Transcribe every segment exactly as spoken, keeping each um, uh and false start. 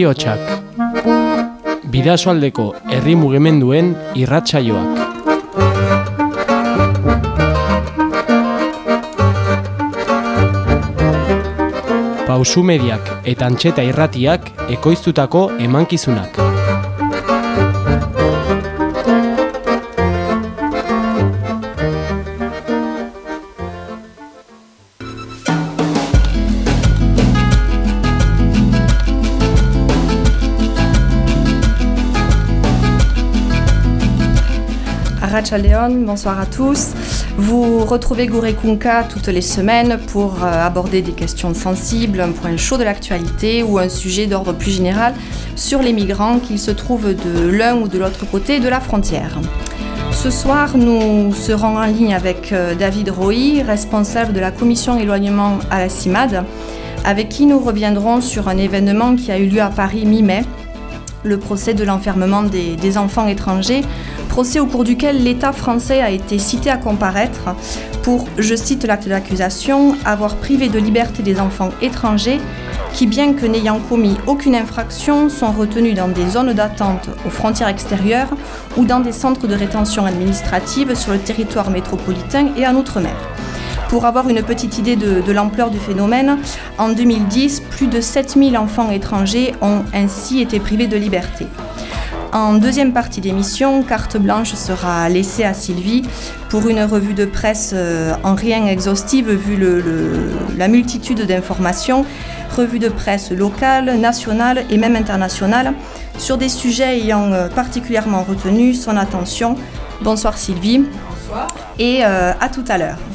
Herriotsak, Bidasoaldeko herri mugimenduen irratsaioak. Pausu Mediak eta Antxeta Irratiak ekoiztutako emankizunak. Arratsaldeon, bonsoir à tous. Vous retrouvez Gourekunka toutes les semaines pour euh, aborder des questions sensibles, un point chaud de l'actualité ou un sujet d'ordre plus général sur les migrants, qu'ils se trouvent de l'un ou de l'autre côté de la frontière. Ce soir, nous serons en ligne avec euh, David Roy, responsable de la commission éloignement à la CIMAD, avec qui nous reviendrons sur un événement qui a eu lieu à Paris mi-mai, le procès de l'enfermement des, des enfants étrangers, procès au cours duquel l'État français a été cité à comparaître pour, je cite l'acte d'accusation, avoir privé de liberté des enfants étrangers qui, bien que n'ayant commis aucune infraction, sont retenus dans des zones d'attente aux frontières extérieures ou dans des centres de rétention administrative sur le territoire métropolitain et en Outre-mer. Pour avoir une petite idée de, de l'ampleur du phénomène, en deux mille dix, plus de sept mille enfants étrangers ont ainsi été privés de liberté. En deuxième partie d'émission, carte blanche sera laissée à Sylvie pour une revue de presse euh, en rien exhaustive vu le, le, la multitude d'informations, revue de presse locale, nationale et même internationale, sur des sujets ayant euh, particulièrement retenu son attention. Bonsoir Sylvie. Bonsoir. Et euh, à tout à l'heure.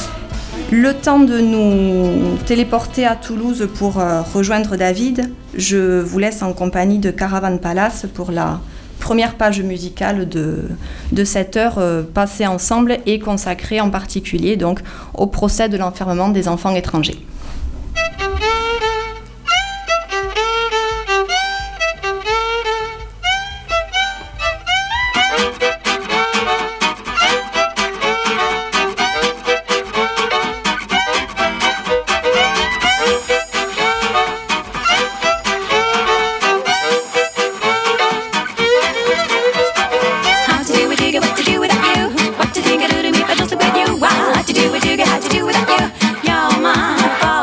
Le temps de nous téléporter à Toulouse pour euh, rejoindre David, je vous laisse en compagnie de Caravan Palace pour la première page musicale de, de cette heure euh, passée ensemble et consacrée en particulier donc, au procès de l'enfermement des enfants étrangers. What to think I do to me if I just look at you? What to do, what you got to do without you? You're my fault.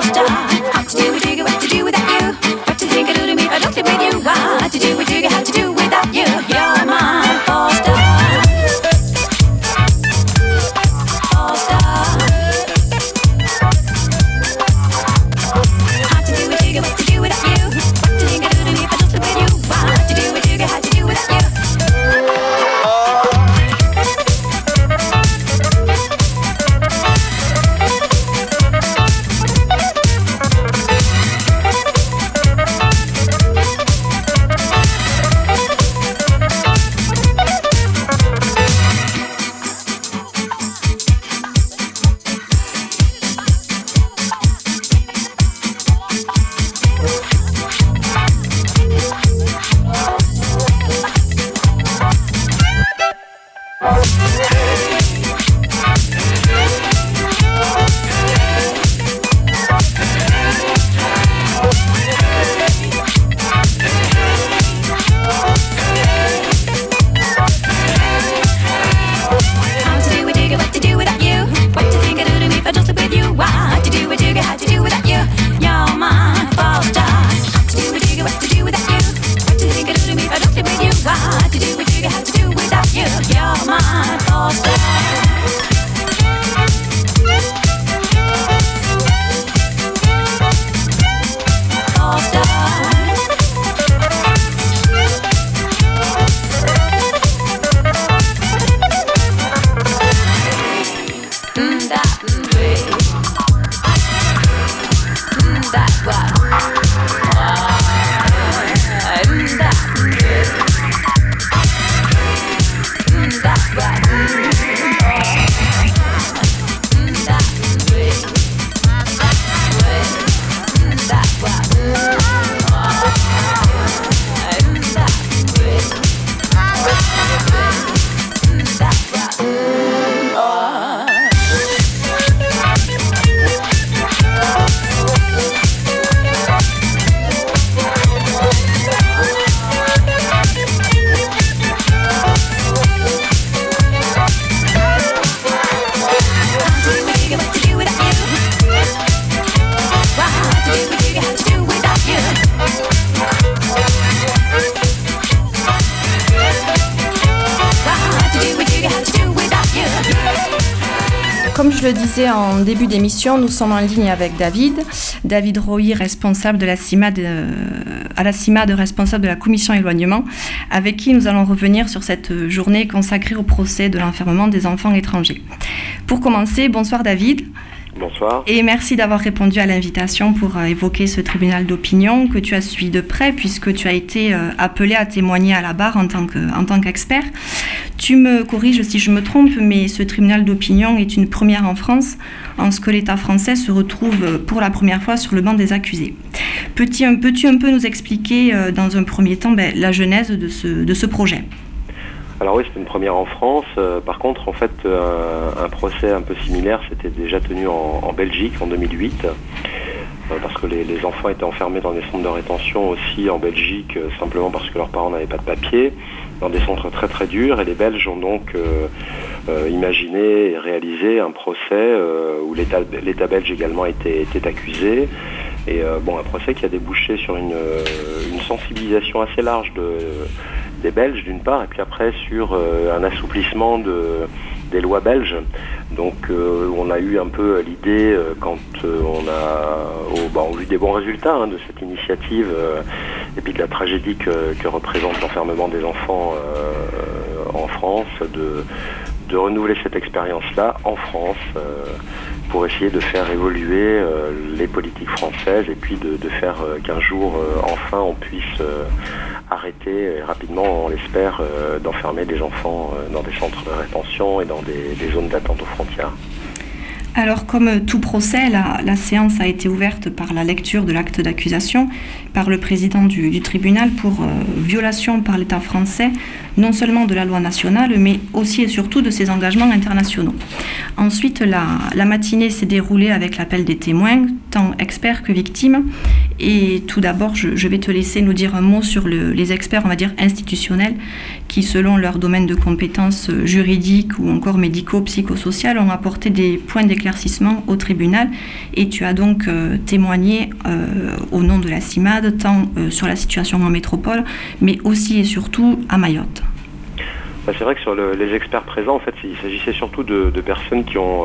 comme je le disais en début d'émission, nous sommes en ligne avec David. David Roy, responsable de la CIMAD, euh, à la CIMAD, responsable de la commission éloignement, avec qui nous allons revenir sur cette journée consacrée au procès de l'enfermement des enfants étrangers. Pour commencer, bonsoir David. Bonsoir. Et merci d'avoir répondu à l'invitation pour euh, évoquer ce tribunal d'opinion que tu as suivi de près puisque tu as été euh, appelé à témoigner à la barre en tant que, en tant qu'expert. Tu me corriges si je me trompe, mais ce tribunal d'opinion est une première en France en ce que l'État français se retrouve pour la première fois sur le banc des accusés. Peux-tu un, peux-tu un peu nous expliquer euh, dans un premier temps ben, la genèse de ce, de ce projet ? Alors oui, c'est une première en France. Euh, par contre, en fait, euh, un procès un peu similaire s'était déjà tenu en, en Belgique en deux mille huit, euh, parce que les, les enfants étaient enfermés dans des centres de rétention aussi en Belgique, euh, simplement parce que leurs parents n'avaient pas de papier, dans des centres très très durs. Et les Belges ont donc euh, euh, imaginé et réalisé un procès euh, où l'État, l'État belge également était, était accusé. Et euh, bon, un procès qui a débouché sur une, une sensibilisation assez large de... des Belges d'une part, et puis après sur euh, un assouplissement de, des lois belges. Donc euh, on a eu un peu l'idée, euh, quand euh, on a oh, bah, on a eu des bons résultats hein, de cette initiative, euh, et puis de la tragédie que, que représente l'enfermement des enfants euh, en France, de, de renouveler cette expérience-là en France, euh, pour essayer de faire évoluer euh, les politiques françaises, et puis de, de faire euh, qu'un jour, euh, enfin, on puisse euh, arrêter et rapidement, on l'espère, euh, d'enfermer des enfants euh, dans des centres de rétention et dans des, des zones d'attente aux frontières. Alors, comme tout procès, la, la séance a été ouverte par la lecture de l'acte d'accusation par le président du, du tribunal pour euh, violation par l'État français, non seulement de la loi nationale, mais aussi et surtout de ses engagements internationaux. Ensuite, la, la matinée s'est déroulée avec l'appel des témoins, tant experts que victimes. Et tout d'abord, je, je vais te laisser nous dire un mot sur le, les experts, on va dire, institutionnels, qui, selon leur domaine de compétences juridiques ou encore médico-psychosociales, ont apporté des points d'éclaircissement au tribunal. Et tu as donc euh, témoigné euh, au nom de la CIMAD, tant euh, sur la situation en métropole, mais aussi et surtout à Mayotte. Bah, c'est vrai que sur le, les experts présents, en fait, il s'agissait surtout de, de personnes qui ont...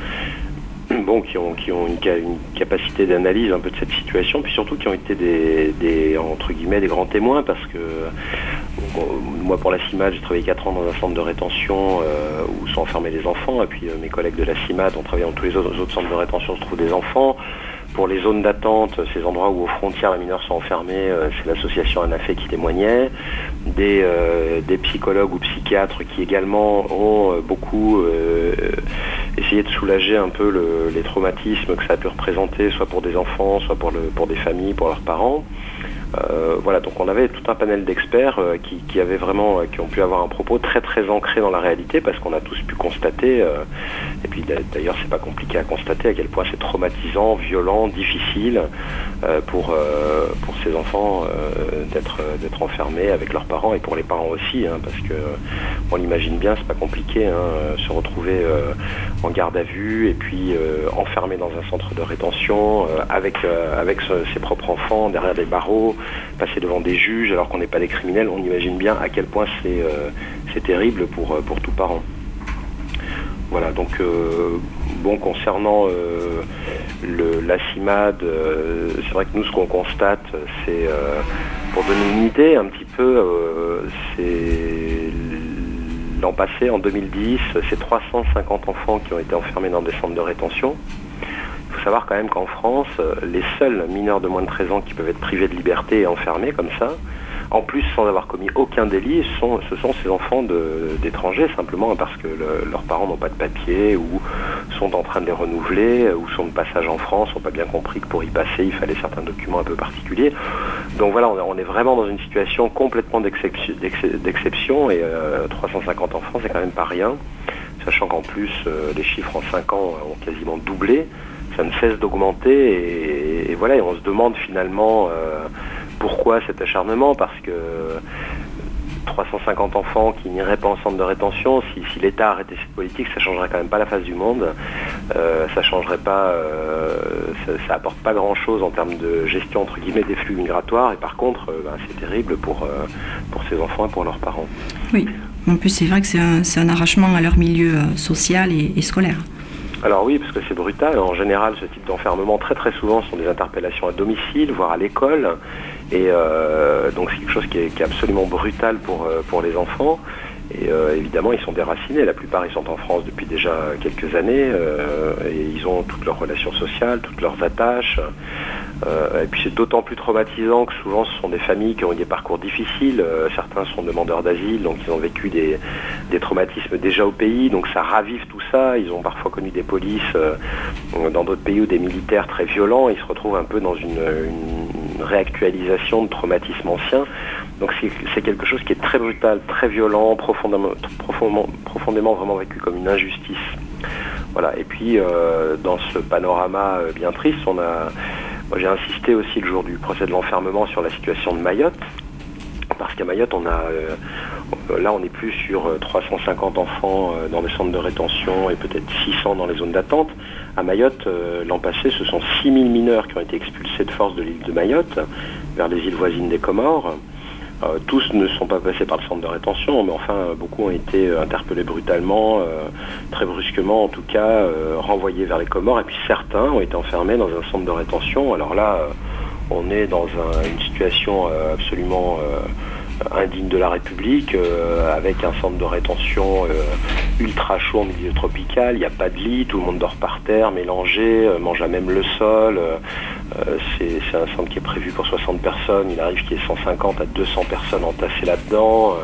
Euh, Bon, qui ont, qui ont une, une capacité d'analyse un peu de cette situation, puis surtout qui ont été des, des entre guillemets, des grands témoins, parce que bon, moi, pour la CIMAD, j'ai travaillé quatre ans dans un centre de rétention euh, où sont enfermés des enfants, et puis euh, mes collègues de la CIMAD ont travaillé dans tous les autres, autres centres de rétention où se trouvent des enfants. Pour les zones d'attente, ces endroits où aux frontières les mineurs sont enfermés, euh, c'est l'association ANAFE qui témoignait, des, euh, des psychologues ou psychiatres qui également ont euh, beaucoup euh, essayé de soulager un peu le, les traumatismes que ça a pu représenter, soit pour des enfants, soit pour, le, pour des familles, pour leurs parents. Euh, voilà, donc on avait tout un panel d'experts euh, qui, qui avaient vraiment, euh, qui ont pu avoir un propos très très ancré dans la réalité, parce qu'on a tous pu constater, euh, et puis d'ailleurs c'est pas compliqué à constater à quel point c'est traumatisant, violent, difficile euh, pour euh, pour ces enfants euh, d'être d'être enfermés avec leurs parents, et pour les parents aussi, hein, parce que on l'imagine bien, c'est pas compliqué, hein, se retrouver euh, en garde à vue et puis euh, enfermé dans un centre de rétention euh, avec euh, avec ce, ses propres enfants derrière des barreaux, passer devant des juges alors qu'on n'est pas des criminels. On imagine bien à quel point c'est euh, c'est terrible pour pour tout parent. Voilà, donc euh, bon, concernant euh, le, la CIMAD, euh, c'est vrai que nous, ce qu'on constate, c'est, euh, pour donner une idée un petit peu, euh, c'est l'an passé, en deux mille dix, c'est trois cent cinquante enfants qui ont été enfermés dans des centres de rétention. Il faut savoir quand même qu'en France, les seuls mineurs de moins de treize ans qui peuvent être privés de liberté et enfermés comme ça, en plus sans avoir commis aucun délit, sont, ce sont ces enfants de, d'étrangers, simplement parce que le, leurs parents n'ont pas de papier, ou sont en train de les renouveler, ou sont de passage en France, n'ont pas bien compris que pour y passer, il fallait certains documents un peu particuliers. Donc voilà, on est vraiment dans une situation complètement d'exception, d'exception, et euh, trois cent cinquante enfants, c'est quand même pas rien, sachant qu'en plus, euh, les chiffres en cinq ans ont quasiment doublé. Ça ne cesse d'augmenter, et, et voilà, et on se demande finalement euh, pourquoi cet acharnement, parce que trois cent cinquante enfants qui n'iraient pas en centre de rétention, si, si l'État arrêtait cette politique, ça changerait quand même pas la face du monde, euh, ça changerait pas, euh, ça, ça apporte pas grand chose en termes de gestion entre guillemets des flux migratoires, et par contre, euh, ben, c'est terrible pour, euh, pour ces enfants et pour leurs parents. Oui, en plus c'est vrai que c'est un, c'est un arrachement à leur milieu social et, et scolaire. Alors oui, parce que c'est brutal. En général, ce type d'enfermement, très très souvent, sont des interpellations à domicile, voire à l'école. Et euh, donc c'est quelque chose qui est, qui est absolument brutal pour, pour les enfants. Et euh, évidemment, ils sont déracinés. La plupart, ils sont en France depuis déjà quelques années. Euh, et ils ont toutes leurs relations sociales, toutes leurs attaches. Euh, et puis c'est d'autant plus traumatisant que souvent, ce sont des familles qui ont eu des parcours difficiles. Euh, certains sont demandeurs d'asile, donc ils ont vécu des, des traumatismes déjà au pays. Donc ça ravive tout ça. Ils ont parfois connu des polices euh, dans d'autres pays ou des militaires très violents. Ils se retrouvent un peu dans une, une réactualisation de traumatismes anciens. Donc c'est, c'est quelque chose qui est très brutal, très violent, profondément, profondément, profondément vraiment vécu comme une injustice. Voilà. Et puis euh, dans ce panorama euh, bien triste, on a, moi, j'ai insisté aussi le jour du procès de l'enfermement sur la situation de Mayotte, parce qu'à Mayotte, on a, euh, là, on est plus sur trois cent cinquante enfants euh, dans les centres de rétention et peut-être six cents dans les zones d'attente. À Mayotte, euh, l'an passé, ce sont six mille mineurs qui ont été expulsés de force de l'île de Mayotte vers les îles voisines des Comores. Euh, tous ne sont pas passés par le centre de rétention, mais enfin, beaucoup ont été interpellés brutalement, euh, très brusquement en tout cas, euh, renvoyés vers les Comores, et puis certains ont été enfermés dans un centre de rétention. Alors là, euh, on est dans un, une situation euh, absolument euh, indigne de la République, euh, avec un centre de rétention euh, ultra chaud en milieu tropical, il n'y a pas de lit, tout le monde dort par terre, mélangé, euh, mange à même le sol. Euh, c'est, c'est un centre qui est prévu pour soixante personnes, il arrive qu'il y ait cent cinquante à deux cents personnes entassées là-dedans.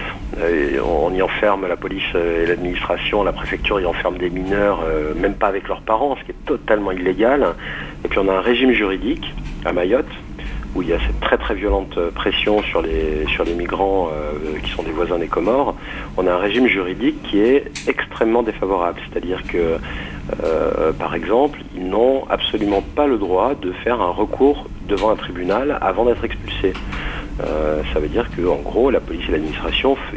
Euh, et on y enferme la police et l'administration, la préfecture y enferme des mineurs, euh, même pas avec leurs parents, ce qui est totalement illégal. Et puis on a un régime juridique à Mayotte, où il y a cette très très violente pression sur les, sur les migrants euh, qui sont des voisins des Comores. On a un régime juridique qui est extrêmement défavorable, c'est-à-dire que, euh, par exemple, ils n'ont absolument pas le droit de faire un recours devant un tribunal avant d'être expulsés. Euh, ça veut dire qu'en gros, la police et l'administration f-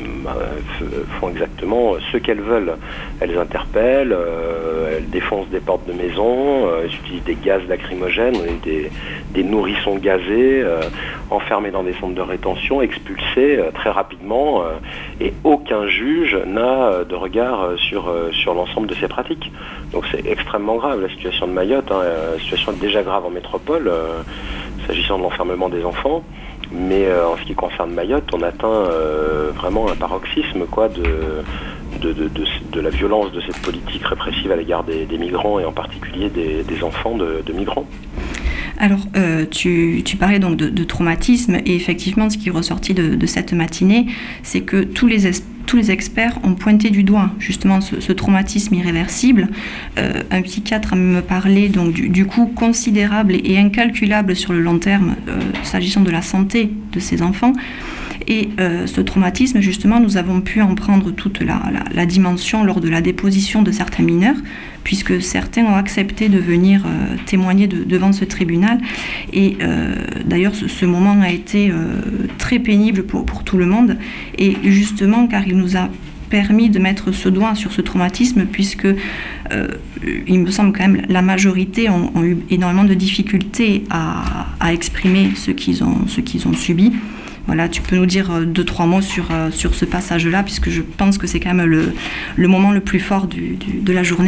f- font exactement ce qu'elles veulent. Elles interpellent, euh, elles défoncent des portes de maison, euh, elles utilisent des gaz lacrymogènes, des, des nourrissons gazés, euh, enfermés dans des centres de rétention, expulsés euh, très rapidement, euh, et aucun juge n'a de regard sur, euh, sur l'ensemble de ces pratiques. Donc c'est extrêmement grave la situation de Mayotte, hein, la situation est déjà grave en métropole, euh, s'agissant de l'enfermement des enfants. Mais euh, en ce qui concerne Mayotte, on atteint euh, vraiment un paroxysme quoi, de, de, de, de, de la violence de cette politique répressive à l'égard des, des migrants et en particulier des, des enfants de, de migrants. Alors, euh, tu, tu parlais donc de, de traumatisme et effectivement, ce qui est ressorti de, de cette matinée, c'est que tous les, es- tous les experts ont pointé du doigt justement ce, ce traumatisme irréversible. Euh, un psychiatre a me parlé donc du, du coût considérable et, et incalculable sur le long terme euh, s'agissant de la santé de ces enfants. Et euh, ce traumatisme, justement, nous avons pu en prendre toute la, la, la dimension lors de la déposition de certains mineurs, puisque certains ont accepté de venir euh, témoigner de, devant ce tribunal. Et euh, d'ailleurs, ce, ce moment a été euh, très pénible pour, pour tout le monde. Et justement, car il nous a permis de mettre ce doigt sur ce traumatisme, puisque euh, il me semble quand même la majorité ont, ont eu énormément de difficultés à, à exprimer ce qu'ils ont, ce qu'ils ont subi. Voilà, tu peux nous dire deux, trois mots sur, sur ce passage-là, puisque je pense que c'est quand même le, le moment le plus fort du, du, de la journée.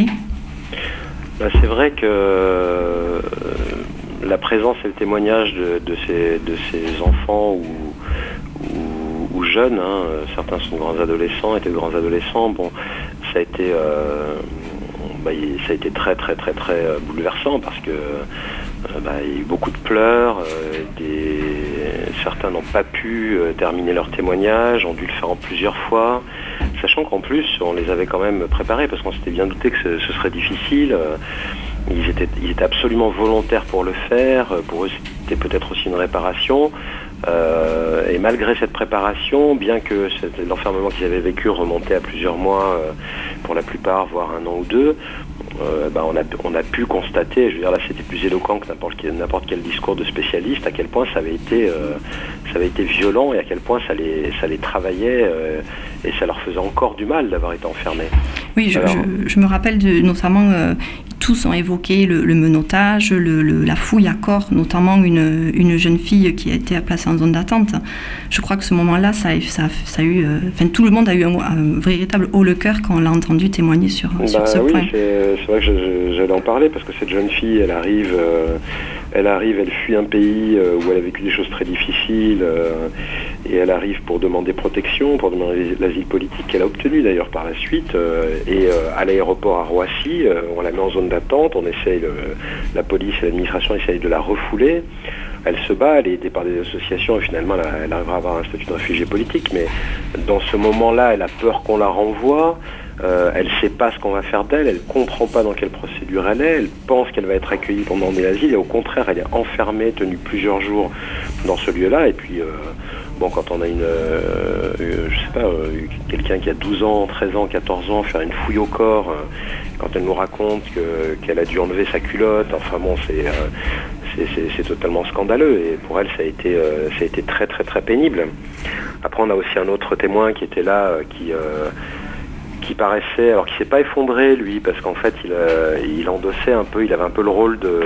Ben, c'est vrai que euh, la présence et le témoignage de, de, ces, de ces enfants ou, ou, ou jeunes, hein, certains sont de grands adolescents, étaient de grands adolescents, bon, ça a été, euh, ben, ça a été très très très très bouleversant parce que euh, ben, il y a eu beaucoup de pleurs, euh, des, certains n'ont pas pu euh, terminer leur témoignage, ont dû le faire en plusieurs fois, sachant qu'en plus on les avait quand même préparés parce qu'on s'était bien douté que ce, ce serait difficile. Ils étaient, ils étaient absolument volontaires pour le faire, pour eux c'était peut-être aussi une réparation. Euh, et malgré cette préparation, bien que l'enfermement qu'ils avaient vécu remontait à plusieurs mois, euh, pour la plupart, voire un an ou deux, euh, bah on, a, on a pu constater, je veux dire là c'était plus éloquent que n'importe quel, n'importe quel discours de spécialiste, à quel point ça avait été, euh, ça avait été violent et à quel point ça les, ça les travaillait euh, et ça leur faisait encore du mal d'avoir été enfermés. Oui, je, Alors, je, je me rappelle de, notamment... Euh, tous ont évoqué le, le menottage, le, le, la fouille à corps, notamment une, une jeune fille qui a été placée en zone d'attente. Je crois que ce moment-là, ça a, ça, ça a eu, euh, enfin, tout le monde a eu un, un véritable haut le cœur quand on l'a entendu témoigner sur, bah, sur ce oui, point. C'est, c'est vrai que je, je, j'allais en parler parce que cette jeune fille, elle arrive, euh, elle arrive, elle fuit un pays euh, où elle a vécu des choses très difficiles euh, et elle arrive pour demander protection, pour demander l'asile politique qu'elle a obtenu d'ailleurs par la suite. Euh, et euh, à l'aéroport à Roissy, euh, on la met en zone d'attente, on essaye, le, la police et l'administration essayent de la refouler. Elle se bat, elle est aidée par des associations et finalement elle, elle arrivera à avoir un statut de réfugié politique. Mais dans ce moment-là, elle a peur qu'on la renvoie. Euh, elle ne sait pas ce qu'on va faire d'elle, elle ne comprend pas dans quelle procédure elle est, elle pense qu'elle va être accueillie pour demander l'asile et au contraire elle est enfermée, tenue plusieurs jours dans ce lieu-là. Et puis euh, bon, quand on a une, euh, je sais pas, euh, quelqu'un qui a douze ans, treize ans, quatorze ans, faire une fouille au corps, euh, quand elle nous raconte que, qu'elle a dû enlever sa culotte, enfin bon, c'est, euh, c'est, c'est, c'est totalement scandaleux et pour elle ça a été, euh, ça a été très très très pénible. Après on a aussi un autre témoin qui était là, euh, qui... Euh, qui paraissait, alors qu'il s'est pas effondré lui, parce qu'en fait il, euh, il endossait un peu, il avait un peu le rôle de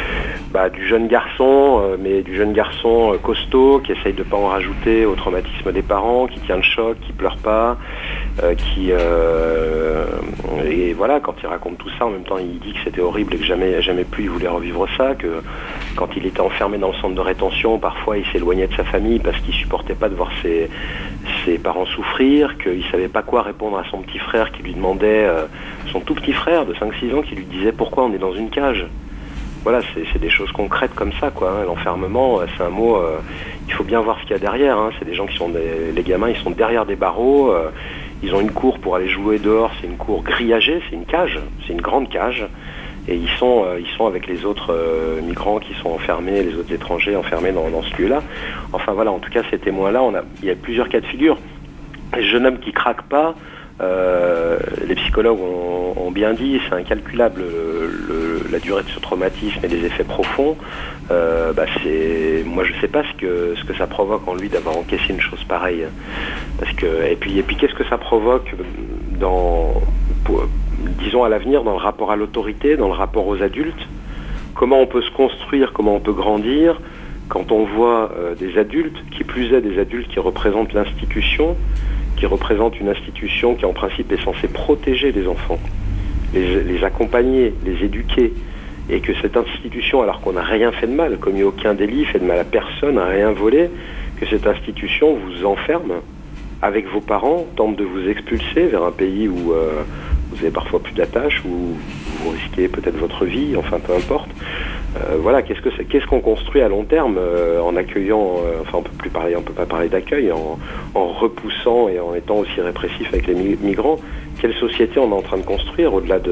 bah, du jeune garçon, euh, mais du jeune garçon euh, costaud, qui essaye de pas en rajouter au traumatisme des parents, qui tient le choc, qui pleure pas, euh, qui euh, et voilà, quand il raconte tout ça, en même temps il dit que c'était horrible et que jamais, jamais plus il voulait revivre ça, que quand il était enfermé dans le centre de rétention, parfois il s'éloignait de sa famille parce qu'il supportait pas de voir ses, ses parents souffrir, qu'il savait pas quoi répondre à son petit frère qui lui demandait, euh, son tout petit frère de cinq six ans qui lui disait pourquoi on est dans une cage. Voilà, c'est, c'est des choses concrètes comme ça, quoi. Hein. L'enfermement, c'est un mot, euh, il faut bien voir ce qu'il y a derrière. Hein. C'est des gens qui sont des, les gamins, ils sont derrière des barreaux, euh, ils ont une cour pour aller jouer dehors, c'est une cour grillagée, c'est une cage, c'est une grande cage. Et ils sont, euh, ils sont avec les autres euh, migrants qui sont enfermés, les autres étrangers enfermés dans, dans ce lieu-là. Enfin voilà, en tout cas ces témoins-là, on a, il y a plusieurs cas de figure. Les jeunes hommes qui craquent pas, euh, les psychologues ont, ont bien dit, c'est incalculable le, le, la durée de ce traumatisme et des effets profonds. Euh, bah c'est, moi je sais pas ce que ce que ça provoque en lui d'avoir encaissé une chose pareille. Parce que et puis et puis qu'est-ce que ça provoque dans pour, disons à l'avenir dans le rapport à l'autorité, dans le rapport aux adultes, comment on peut se construire, comment on peut grandir quand on voit euh, des adultes, qui plus est des adultes qui représentent l'institution, qui représentent une institution qui en principe est censée protéger les enfants, les, les accompagner, les éduquer, et que cette institution, alors qu'on n'a rien fait de mal, commis aucun délit, fait de mal à personne, n'a rien volé, que cette institution vous enferme avec vos parents, tente de vous expulser vers un pays où euh, vous avez parfois plus d'attache, où vous risquez peut-être votre vie, enfin peu importe. Euh, voilà, qu'est-ce que c'est, qu'est-ce qu'on construit à long terme euh, en accueillant, euh, enfin on peut plus parler, on peut pas parler d'accueil, en, en repoussant et en étant aussi répressif avec les mi- migrants. Quelle société on est en train de construire au-delà de,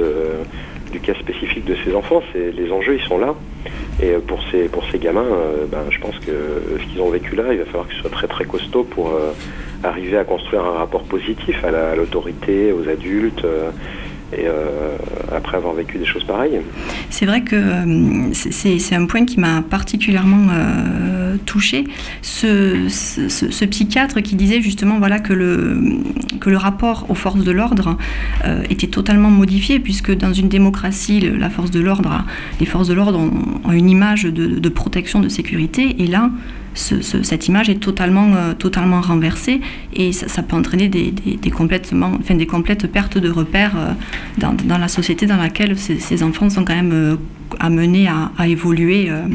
du cas spécifique de ces enfants? C'est, les enjeux ils sont là. Et pour ces pour ces gamins, euh, ben je pense que ce qu'ils ont vécu là, il va falloir que ce soit très très costaud pour euh, arriver à construire un rapport positif à, la, à l'autorité, aux adultes. Euh, et euh, après avoir vécu des choses pareilles. C'est vrai que euh, c'est, c'est un point qui m'a particulièrement euh, touchée. Ce, ce, ce psychiatre qui disait justement voilà, que, le, que le rapport aux forces de l'ordre euh, était totalement modifié, puisque dans une démocratie, la force de l'ordre, les forces de l'ordre ont, ont une image de, de protection, de sécurité, et là, Ce, ce, cette image est totalement, euh, totalement renversée et ça, ça peut entraîner des, des, des, complètement, enfin, des complètes pertes de repères euh, dans, dans la société dans laquelle ces, ces enfants sont quand même euh, amenés à, à, évoluer, euh,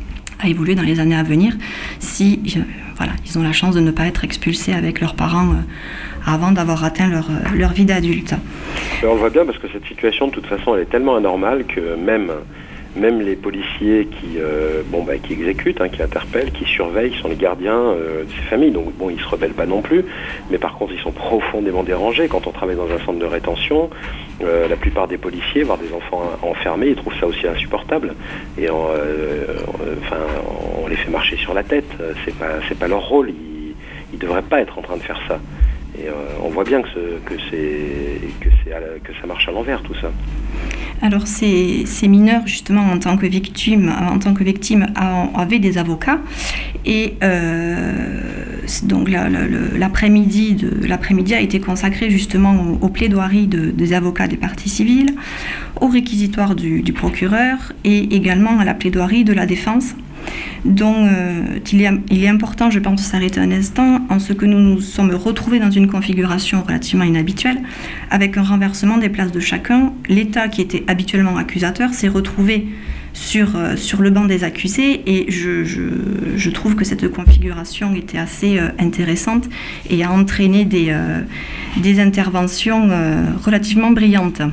à évoluer dans les années à venir si euh, voilà, ils ont la chance de ne pas être expulsés avec leurs parents euh, avant d'avoir atteint leur, leur vie d'adulte. On le voit bien parce que cette situation de toute façon elle est tellement anormale que même... Même les policiers qui, euh, bon, bah, qui exécutent, hein, qui interpellent, qui surveillent, qui sont les gardiens euh, de ces familles. Donc bon, ils ne se rebellent pas non plus, mais par contre ils sont profondément dérangés. Quand on travaille dans un centre de rétention, euh, la plupart des policiers, voire des enfants enfermés, ils trouvent ça aussi insupportable. Et on, euh, enfin, on les fait marcher sur la tête. C'est pas, c'est pas leur rôle. Ils ne devraient pas être en train de faire ça. Et euh, on voit bien que, ce, que, c'est, que, c'est à la, que ça marche à l'envers, tout ça. Alors ces, ces mineurs, justement, en tant que victimes, en tant que victimes avaient des avocats. Et euh, donc la, la, l'après-midi, de, l'après-midi a été consacré justement aux, aux plaidoiries de, des avocats des parties civiles, au réquisitoire du, du procureur et également à la plaidoirie de la défense. Donc euh, il, est, il est important, je pense, de s'arrêter un instant en ce que nous nous sommes retrouvés dans une configuration relativement inhabituelle, avec un renversement des places de chacun. L'État, qui était habituellement accusateur, s'est retrouvé sur, euh, sur le banc des accusés, et je, je, je trouve que cette configuration était assez euh, intéressante et a entraîné des, euh, des interventions euh, relativement brillantes.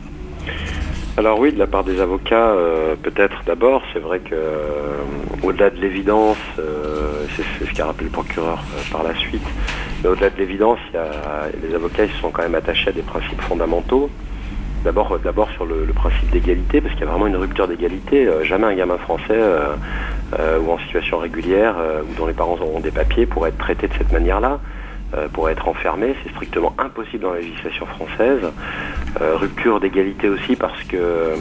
Alors oui, de la part des avocats, euh, peut-être d'abord, c'est vrai que euh, au-delà de l'évidence, euh, c'est, c'est ce qu'a rappelé le procureur euh, par la suite, mais au-delà de l'évidence, il y a, les avocats ils se sont quand même attachés à des principes fondamentaux. D'abord, d'abord sur le, le principe d'égalité, parce qu'il y a vraiment une rupture d'égalité. Euh, jamais un gamin français euh, euh, ou en situation régulière, euh, ou dont les parents auront des papiers, pourrait être traité de cette manière-là. Pour être enfermé, c'est strictement impossible dans la législation française. Euh, rupture d'égalité aussi parce que euh,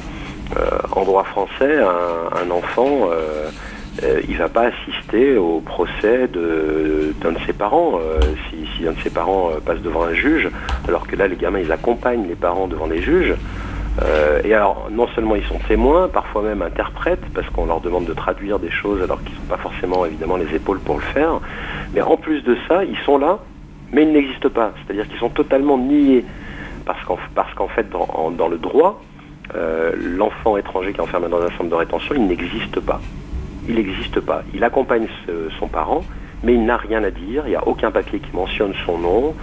en droit français, un, un enfant, euh, euh, il ne va pas assister au procès de, d'un de ses parents. Euh, si, si un de ses parents euh, passe devant un juge, alors que là, les gamins, ils accompagnent les parents devant les juges. Euh, et alors, non seulement ils sont témoins, parfois même interprètes, parce qu'on leur demande de traduire des choses alors qu'ils n'ont pas forcément, évidemment, les épaules pour le faire. Mais en plus de ça, ils sont là, mais ils n'existent pas, c'est-à-dire qu'ils sont totalement niés, parce qu'en, parce qu'en fait, dans, en, dans le droit, euh, l'enfant étranger qui est enfermé dans un centre de rétention, il n'existe pas. Il n'existe pas. Il accompagne ce, son parent, mais il n'a rien à dire, il n'y a aucun papier qui mentionne son nom,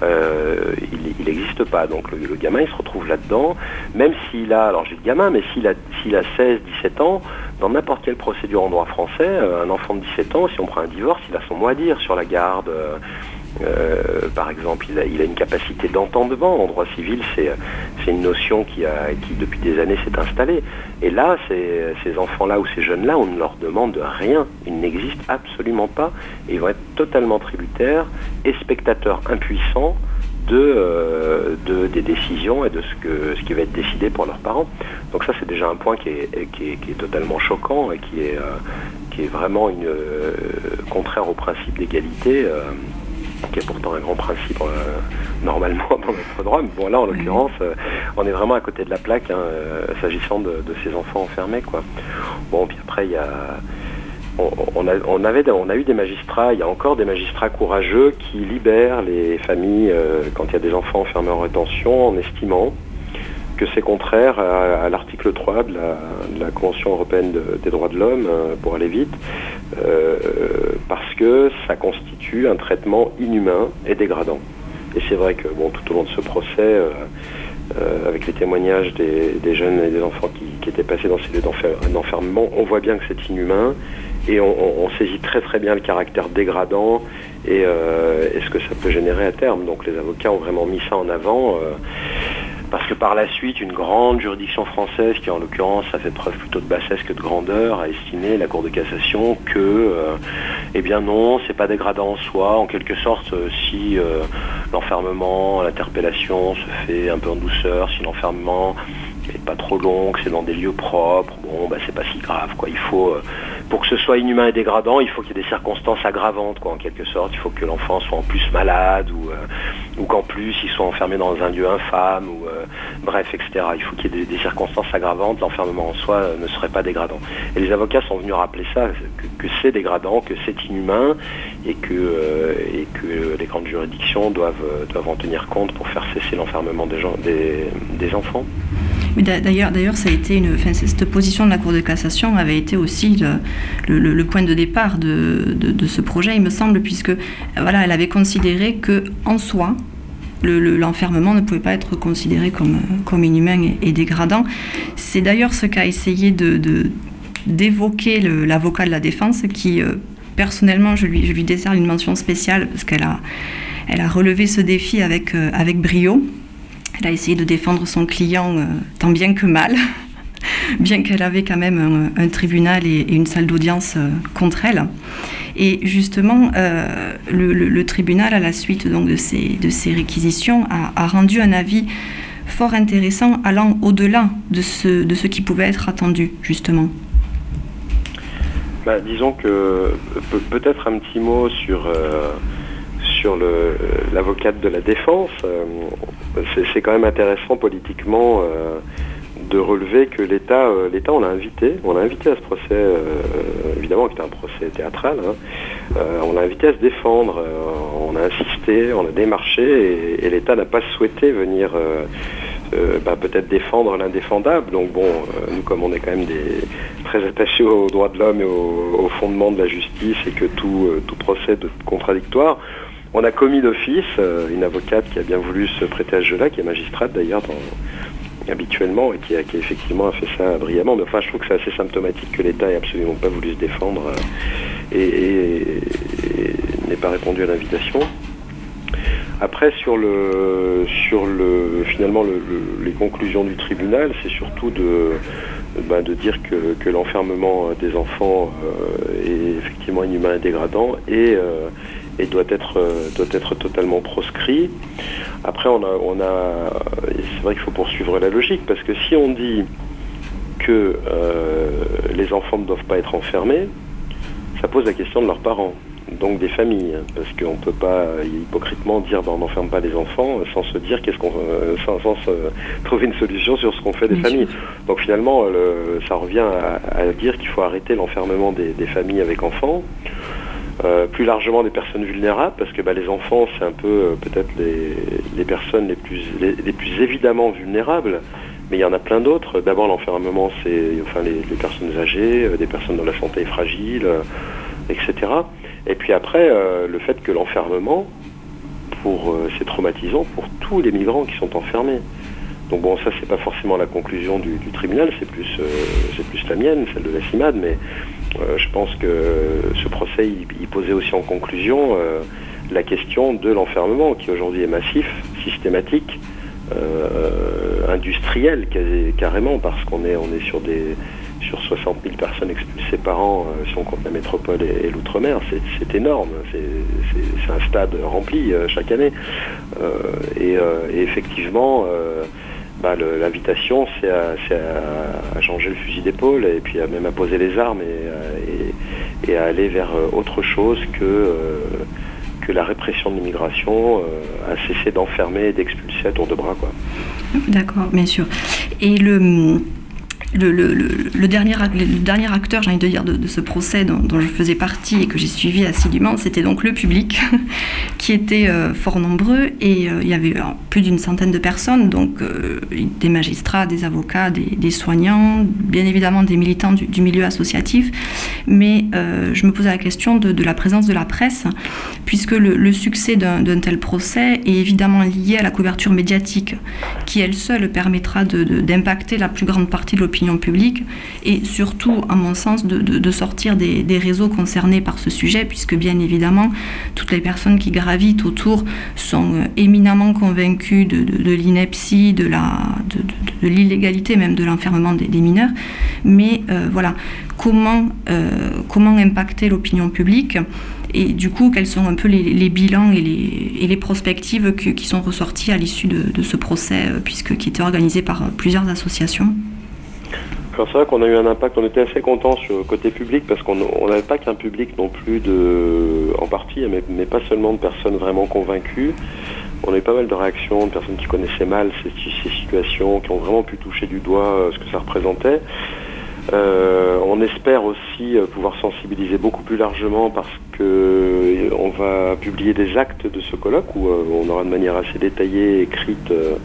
euh, il n'existe pas. Donc le, le gamin, il se retrouve là-dedans, même s'il a, alors j'ai le gamin, mais s'il a, s'il a seize, dix-sept ans, dans n'importe quelle procédure en droit français, un enfant de dix-sept ans, si on prend un divorce, il a son mot à dire sur la garde. Euh, Euh, par exemple, il a, il a une capacité d'entendement. En droit civil, c'est, c'est une notion qui, a, qui, depuis des années, s'est installée. Et là, ces, ces enfants-là ou ces jeunes-là, on ne leur demande rien. Ils n'existent absolument pas. Et ils vont être totalement tributaires et spectateurs impuissants de, euh, de, des décisions et de ce, que, ce qui va être décidé pour leurs parents. Donc ça, c'est déjà un point qui est, qui est, qui est totalement choquant et qui est, euh, qui est vraiment une, euh, contraire au principe d'égalité. Euh, qui est pourtant un grand principe euh, normalement dans notre droit, mais bon là en l'occurrence euh, on est vraiment à côté de la plaque hein, euh, s'agissant de, de ces enfants enfermés quoi. Bon puis après il y a on, on, a, on, avait, on a eu des magistrats, il y a encore des magistrats courageux qui libèrent les familles euh, quand il y a des enfants enfermés en rétention en estimant que c'est contraire à, à l'article trois de la, de la Convention européenne de, des droits de l'homme, euh, pour aller vite, euh, parce que ça constitue un traitement inhumain et dégradant. Et c'est vrai que bon, tout au long de ce procès, euh, euh, avec les témoignages des, des jeunes et des enfants qui, qui étaient passés dans ces lieux d'enfer, d'enfermement, on voit bien que c'est inhumain et on, on, on saisit très très bien le caractère dégradant et, euh, et ce que ça peut générer à terme. Donc les avocats ont vraiment mis ça en avant. Euh, Parce que par la suite, une grande juridiction française, qui en l'occurrence a fait preuve plutôt de bassesse que de grandeur, a estimé, la Cour de cassation, que, euh, eh bien non, c'est pas dégradant en soi. En quelque sorte, euh, si euh, l'enfermement, l'interpellation se fait un peu en douceur, si l'enfermement n'est pas trop long, que c'est dans des lieux propres, bon, bah c'est pas si grave, quoi. Il faut, euh, pour que ce soit inhumain et dégradant, il faut qu'il y ait des circonstances aggravantes, quoi, en quelque sorte. Il faut que l'enfant soit en plus malade ou, euh, ou qu'en plus il soit enfermé dans un lieu infâme ou euh, bref, et cetera. Il faut qu'il y ait des, des circonstances aggravantes. L'enfermement en soi euh, ne serait pas dégradant. Et les avocats sont venus rappeler ça, que, que c'est dégradant, que c'est inhumain et que, euh, et que les grandes juridictions doivent, euh, doivent en tenir compte pour faire cesser l'enfermement des, gens, des, des enfants. Mais d'ailleurs, d'ailleurs, ça a été une, enfin, cette position de la Cour de cassation avait été aussi le, le, le point de départ de, de, de ce projet, il me semble, puisque voilà, elle avait considéré que en soi, le, le, l'enfermement ne pouvait pas être considéré comme, comme inhumain et, et dégradant. C'est d'ailleurs ce qu'a essayé de, de, d'évoquer le, l'avocat de la défense, qui euh, personnellement, je lui, je lui décerne une mention spéciale parce qu'elle a, elle a relevé ce défi avec, euh, avec brio. Elle a essayé de défendre son client euh, tant bien que mal. bien qu'elle avait quand même un, un tribunal et, et une salle d'audience euh, contre elle. Et justement, euh, le, le, le tribunal, à la suite donc, de, ces, de ces réquisitions, a, a rendu un avis fort intéressant, allant au-delà de ce, de ce qui pouvait être attendu, justement. Bah, disons que pe- peut-être un petit mot sur, euh, sur le, l'avocate de la défense. Euh, c'est, c'est quand même intéressant politiquement euh, de relever que l'État, euh, l'État, on l'a invité, on l'a invité à ce procès, euh, évidemment qui était un procès théâtral, hein, euh, on l'a invité à se défendre, euh, on a insisté, on a démarché, et, et l'État n'a pas souhaité venir euh, euh, bah, peut-être défendre l'indéfendable. Donc bon, euh, nous comme on est quand même des, très attachés aux droits de l'homme et au, au fondement de la justice, et que tout, euh, tout procès est contradictoire, on a commis d'office euh, une avocate qui a bien voulu se prêter à ce jeu-là, qui est magistrate d'ailleurs dans habituellement, et qui a, qui a effectivement fait ça brillamment. Mais enfin, je trouve que c'est assez symptomatique que l'État n'ait absolument pas voulu se défendre euh, et, et, et n'ait pas répondu à l'invitation. Après, sur le, sur le, finalement, le, le, les conclusions du tribunal, c'est surtout de, bah, de dire que, que l'enfermement des enfants euh, est effectivement inhumain et dégradant, et euh, et doit être, euh, doit être totalement proscrit. Après, on a, on a, c'est vrai qu'il faut poursuivre la logique, parce que si on dit que euh, les enfants ne doivent pas être enfermés, ça pose la question de leurs parents, donc des familles, parce qu'on ne peut pas hypocritement dire ben, on n'enferme pas les enfants sans se dire qu'est-ce qu'on, euh, sans, sans se trouver une solution sur ce qu'on fait des Bien familles. Sûr. Donc finalement, le, ça revient à, à dire qu'il faut arrêter l'enfermement des, des familles avec enfants. Euh, plus largement des personnes vulnérables, parce que bah, les enfants, c'est un peu euh, peut-être les, les personnes les plus, les, les plus évidemment vulnérables, mais il y en a plein d'autres. D'abord, l'enfermement, c'est enfin, les, les personnes âgées, euh, des personnes dont la santé est fragile, euh, et cetera. Et puis après, euh, le fait que l'enfermement, pour, euh, c'est traumatisant pour tous les migrants qui sont enfermés. Donc bon, ça, c'est pas forcément la conclusion du, du tribunal, c'est plus, euh, c'est plus la mienne, celle de la CIMAD, mais Euh, je pense que ce procès, il, il posait aussi en conclusion euh, la question de l'enfermement, qui aujourd'hui est massif, systématique, euh, industriel carrément, parce qu'on est, on est sur, des, sur soixante mille personnes expulsées par an, euh, si on compte la métropole et, et l'outre-mer. C'est, c'est énorme, c'est, c'est, c'est un stade rempli euh, chaque année. Euh, et, euh, et effectivement... Euh, Bah, le, l'invitation, c'est, à, c'est à, à changer le fusil d'épaule, et puis à même à poser les armes, et, et, et à aller vers autre chose que, euh, que la répression de l'immigration, euh, à cesser d'enfermer et d'expulser à tour de bras, quoi. D'accord, bien sûr. Et le... Le, le, le, le, dernier, le dernier acteur, j'ai envie de dire, de, de ce procès dont, dont je faisais partie et que j'ai suivi assidûment, c'était donc le public, qui était euh, fort nombreux, et euh, il y avait euh, plus d'une centaine de personnes, donc euh, des magistrats, des avocats, des, des soignants, bien évidemment des militants du, du milieu associatif, mais euh, je me posais la question de, de la présence de la presse, puisque le, le succès d'un, d'un tel procès est évidemment lié à la couverture médiatique, qui elle seule permettra de, de, d'impacter la plus grande partie de l'opinion publique, et surtout, à mon sens, de, de, de sortir des, des réseaux concernés par ce sujet, puisque bien évidemment, toutes les personnes qui gravitent autour sont euh, éminemment convaincues de, de, de l'ineptie, de, la, de, de, de l'illégalité même de l'enfermement des, des mineurs. Mais euh, voilà, comment, euh, comment impacter l'opinion publique, et du coup, quels sont un peu les, les bilans et les, et les prospectives que, qui sont ressortis à l'issue de, de ce procès, puisque, qui était organisé par plusieurs associations. Alors c'est vrai qu'on a eu un impact, on était assez contents sur le côté public, parce qu'on n'avait pas qu'un public non plus de, en partie, mais, mais pas seulement de personnes vraiment convaincues. On a eu pas mal de réactions de personnes qui connaissaient mal ces, ces situations, qui ont vraiment pu toucher du doigt ce que ça représentait. Euh, on espère aussi pouvoir sensibiliser beaucoup plus largement, parce que on va publier des actes de ce colloque où on aura de manière assez détaillée, écrite, euh,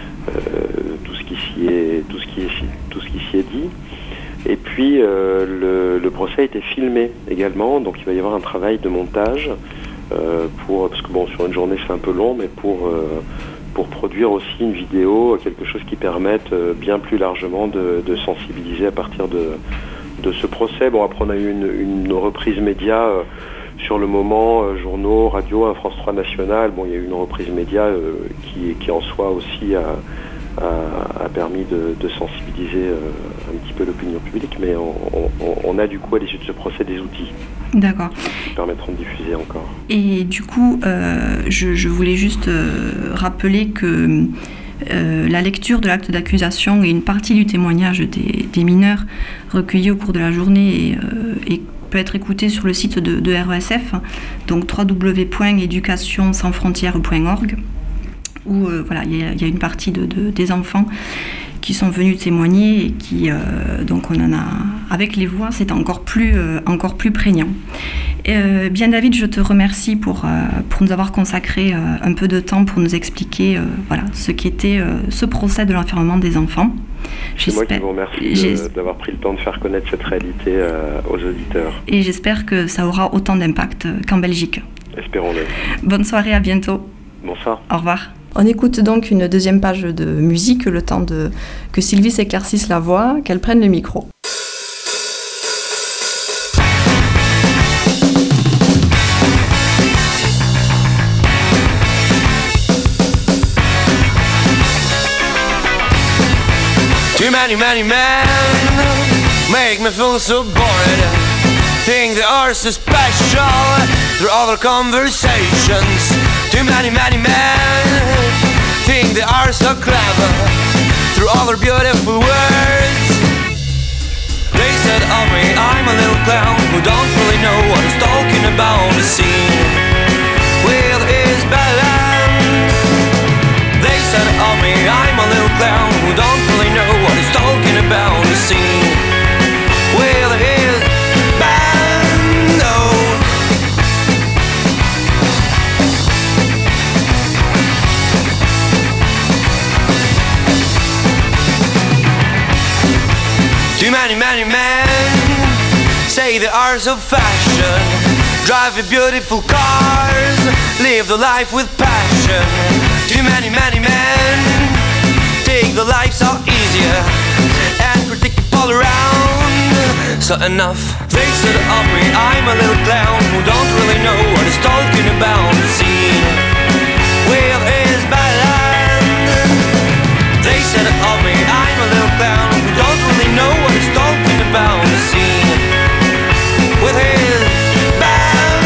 Euh, tout ce qui s'y est, tout ce qui est, tout ce qui s'y est dit. Et puis euh, le, le procès a été filmé également, donc il va y avoir un travail de montage euh, pour, parce que bon, sur une journée c'est un peu long, mais pour euh, pour produire aussi une vidéo, quelque chose qui permette euh, bien plus largement de, de sensibiliser à partir de de ce procès. Bon, après on a eu une, une reprise média. Euh, Sur le moment, euh, journaux, radio, hein, France trois National, bon, il y a eu une reprise média euh, qui, qui en soi aussi a, a, a permis de, de sensibiliser euh, un petit peu l'opinion publique, mais on, on, on a du coup à l'issue de ce procès des outils. D'accord. Qui permettront de diffuser encore. Et du coup, euh, je, je voulais juste euh, rappeler que euh, la lecture de l'acte d'accusation et une partie du témoignage des, des mineurs recueillis au cours de la journée et, euh, et peut être écoutée sur le site de, de R E S F, donc w w w point éducation sans frontières point org, où euh, voilà, il y, y a une partie de, de, des enfants qui sont venus témoigner et qui, euh, donc on en a, avec les voix, c'est encore plus, euh, encore plus prégnant. Et, euh, bien David, je te remercie pour, euh, pour nous avoir consacré euh, un peu de temps pour nous expliquer euh, voilà, ce qu'était euh, ce procès de l'enfermement des enfants. C'est moi qui vous remercie de, d'avoir pris le temps de faire connaître cette réalité euh, aux auditeurs. Et j'espère que ça aura autant d'impact qu'en Belgique. Espérons-le. Bonne soirée, à bientôt. Bonsoir. Au revoir. On écoute donc une deuxième page de musique, le temps de que Sylvie s'éclaircisse la voix, qu'elle prenne le micro. Too many, many men make me feel so bored. Think they are so special through all their conversations. Too many, many men think they are so clever through all their beautiful words. They said of me I'm a little clown who don't really know what he's talking about the scene with his band. They said of me I'm a little clown who don't really know what he's talking about the scene with his band. Oh. Too many, many men say they are so fashion, drive beautiful cars, live the life with passion. Too many, many men take the life so easier and critique all around. So enough, they said of me I'm a little clown who don't really know what he's talking about the scene with his band. They said of me I'm a little clown who don't really know what he's talking about the scene with his band.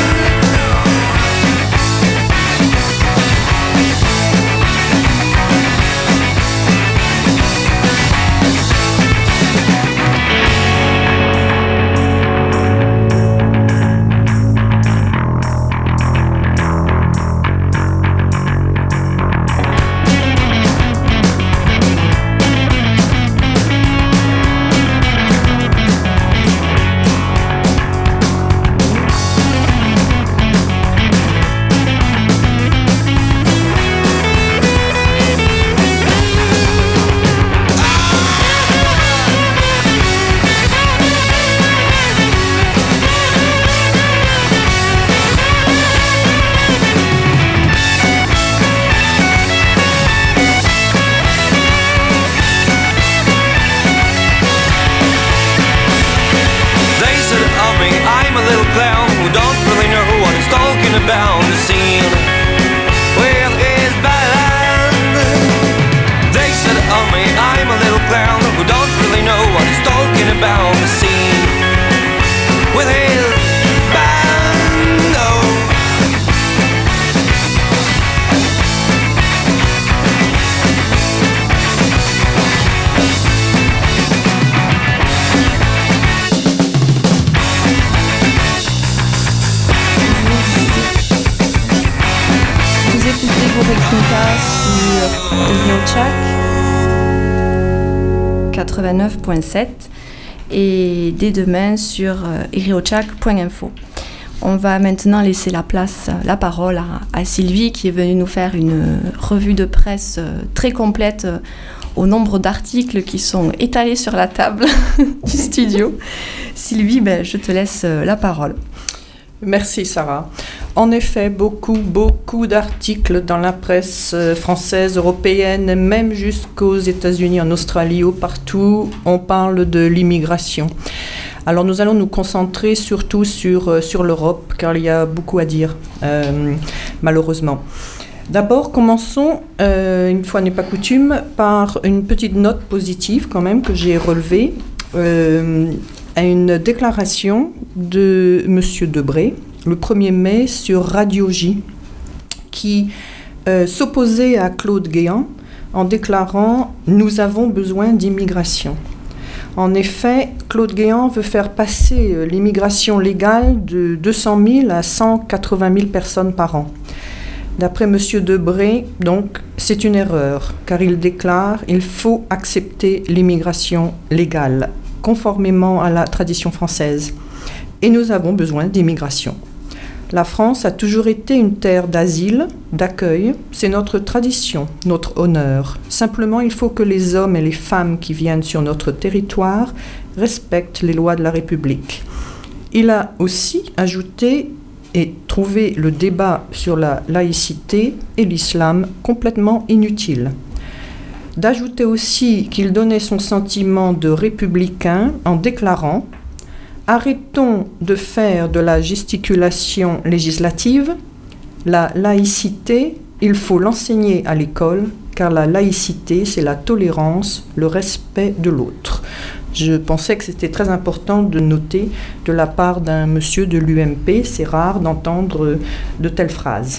About the scene with his band. They said of me I'm a little clown who don't really know what he's talking about the scene with his band. Oh. Sur ReoChac quatre-vingt-neuf point sept et dès demain sur ReoChac point info. On va maintenant laisser la place, la parole à, à Sylvie qui est venue nous faire une revue de presse très complète au nombre d'articles qui sont étalés sur la table du studio. Sylvie, ben, je te laisse la parole. Merci Sarah. En effet, beaucoup, beaucoup d'articles dans la presse française, européenne, même jusqu'aux États-Unis, en Australie ou partout, on parle de l'immigration. Alors nous allons nous concentrer surtout sur, sur l'Europe, car il y a beaucoup à dire, euh, malheureusement. D'abord, commençons, euh, une fois n'est pas coutume, par une petite note positive quand même que j'ai relevée. euh, à une déclaration de M. Debré, le premier mai, sur Radio J, qui euh, s'opposait à Claude Guéant en déclarant « Nous avons besoin d'immigration ». En effet, Claude Guéant veut faire passer l'immigration légale de deux cent mille à cent quatre-vingt mille personnes par an. D'après M. Debré, donc, c'est une erreur, car il déclare « Il faut accepter l'immigration légale, conformément à la tradition française. Et nous avons besoin d'immigration. » La France a toujours été une terre d'asile, d'accueil. C'est notre tradition, notre honneur. Simplement, il faut que les hommes et les femmes qui viennent sur notre territoire respectent les lois de la République. Il a aussi ajouté et trouvé le débat sur la laïcité et l'islam complètement inutile. D'ajouter aussi qu'il donnait son sentiment de républicain en déclarant « Arrêtons de faire de la gesticulation législative. La laïcité, il faut l'enseigner à l'école, car la laïcité, c'est la tolérance, le respect de l'autre. » Je pensais que c'était très important de noter de la part d'un monsieur de l'U M P. C'est rare d'entendre de telles phrases.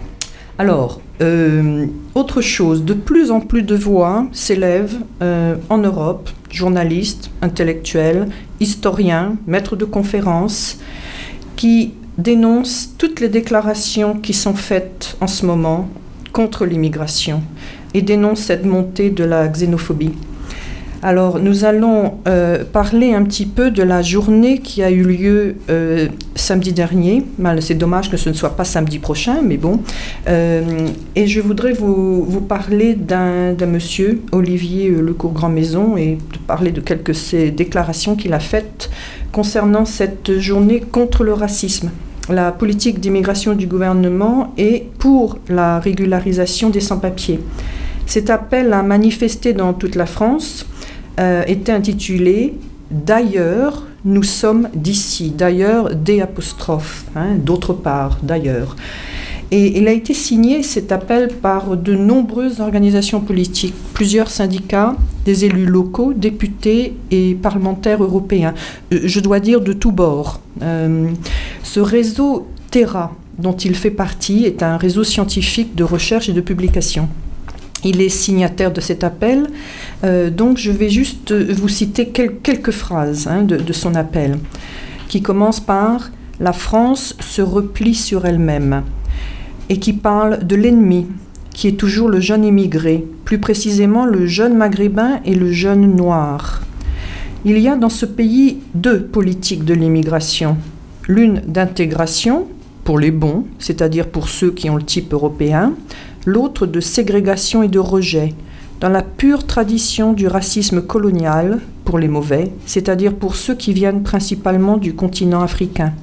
Alors, euh, autre chose, de plus en plus de voix s'élèvent euh, en Europe, journalistes, intellectuels, historiens, maîtres de conférences, qui dénoncent toutes les déclarations qui sont faites en ce moment contre l'immigration et dénoncent cette montée de la xénophobie. Alors, nous allons euh, parler un petit peu de la journée qui a eu lieu euh, samedi dernier. C'est dommage que ce ne soit pas samedi prochain, mais bon. Euh, et je voudrais vous, vous parler d'un, d'un monsieur, Olivier Lecourt-Grandmaison, et de parler de quelques ces déclarations qu'il a faites concernant cette journée contre le racisme. La politique d'immigration du gouvernement est pour la régularisation des sans-papiers. Cet appel à manifester dans toute la France euh, était intitulé « D'ailleurs, nous sommes d'ici ». D'ailleurs, D apostrophe, hein, d'autre part, d'ailleurs. Et il a été signé, cet appel, par de nombreuses organisations politiques, plusieurs syndicats, des élus locaux, députés et parlementaires européens. Euh, je dois dire de tous bords. Euh, ce réseau Terra, dont il fait partie, est un réseau scientifique de recherche et de publication. Il est signataire de cet appel, euh, donc je vais juste vous citer quel, quelques phrases hein, de, de son appel, qui commence par « La France se replie sur elle-même » et qui parle de l'ennemi, qui est toujours le jeune immigré, plus précisément le jeune maghrébin et le jeune noir. Il y a dans ce pays deux politiques de l'immigration, l'une d'intégration, pour les bons, c'est-à-dire pour ceux qui ont le type européen, l'autre de ségrégation et de rejet, dans la pure tradition du racisme colonial, pour les mauvais, c'est-à-dire pour ceux qui viennent principalement du continent africain.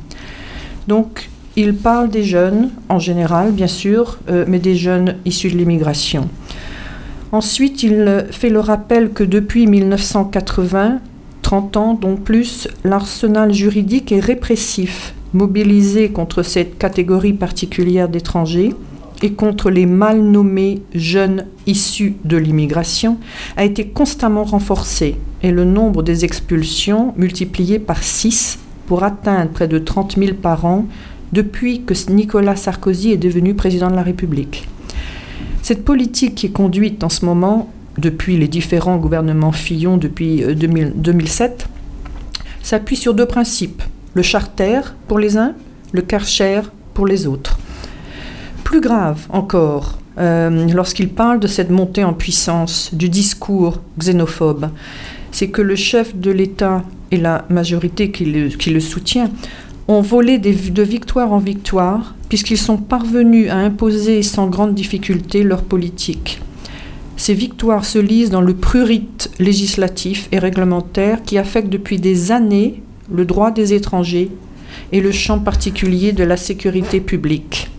Donc, il parle des jeunes, en général, bien sûr, euh, mais des jeunes issus de l'immigration. Ensuite, il fait le rappel que depuis mille neuf cent quatre-vingts, trente ans, donc plus, l'arsenal juridique est répressif, mobilisé contre cette catégorie particulière d'étrangers et contre les mal nommés jeunes issus de l'immigration, a été constamment renforcé et le nombre des expulsions multiplié par six pour atteindre près de trente mille par an depuis que Nicolas Sarkozy est devenu président de la République. Cette politique qui est conduite en ce moment, depuis les différents gouvernements Fillon depuis deux mille sept, s'appuie sur deux principes, le charter pour les uns, le karcher pour les autres. Plus grave encore, euh, lorsqu'il parle de cette montée en puissance du discours xénophobe, c'est que le chef de l'État et la majorité qui le, qui le soutient ont volé des, de victoire en victoire, puisqu'ils sont parvenus à imposer sans grande difficulté leur politique. Ces victoires se lisent dans le prurit législatif et réglementaire qui affecte depuis des années le droit des étrangers et le champ particulier de la sécurité publique.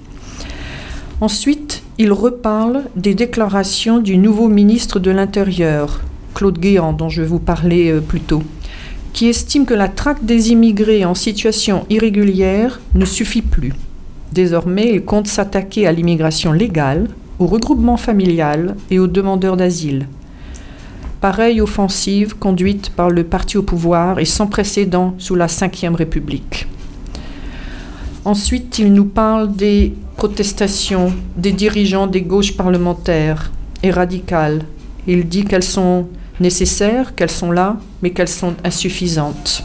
Ensuite, il reparle des déclarations du nouveau ministre de l'Intérieur, Claude Guéant, dont je vous parlais euh, plus tôt, qui estime que la traque des immigrés en situation irrégulière ne suffit plus. Désormais, il compte s'attaquer à l'immigration légale, au regroupement familial et aux demandeurs d'asile. pareille offensive conduite par le parti au pouvoir et sans précédent sous la Cinquième République. Ensuite, il nous parle des protestations des dirigeants des gauches parlementaires et radicales. Il dit qu'elles sont nécessaires, qu'elles sont là, mais qu'elles sont insuffisantes.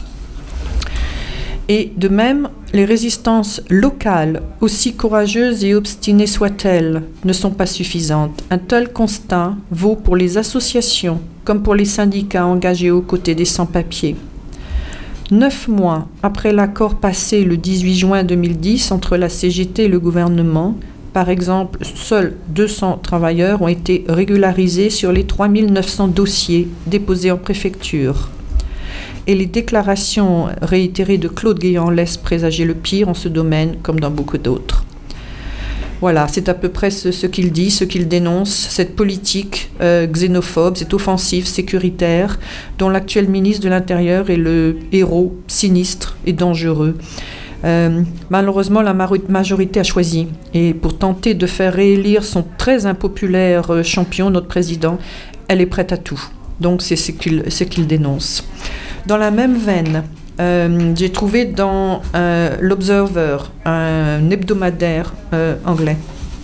Et de même, les résistances locales, aussi courageuses et obstinées soient-elles, ne sont pas suffisantes. Un tel constat vaut pour les associations comme pour les syndicats engagés aux côtés des sans-papiers. Neuf mois après l'accord passé le dix-huit juin deux mille dix entre la C G T et le gouvernement, par exemple, seuls deux cents travailleurs ont été régularisés sur les trois mille neuf cents dossiers déposés en préfecture. Et les déclarations réitérées de Claude Guéant laissent présager le pire en ce domaine, comme dans beaucoup d'autres. Voilà, c'est à peu près ce, ce qu'il dit, ce qu'il dénonce, cette politique euh, xénophobe, cette offensive sécuritaire, dont l'actuel ministre de l'Intérieur est le héros sinistre et dangereux. Euh, malheureusement, la majorité a choisi. Et pour tenter de faire réélire son très impopulaire champion, notre président, elle est prête à tout. Donc c'est ce qu'il, ce qu'il dénonce. Dans la même veine, euh, j'ai trouvé dans euh, l'Observer, un hebdomadaire euh, anglais,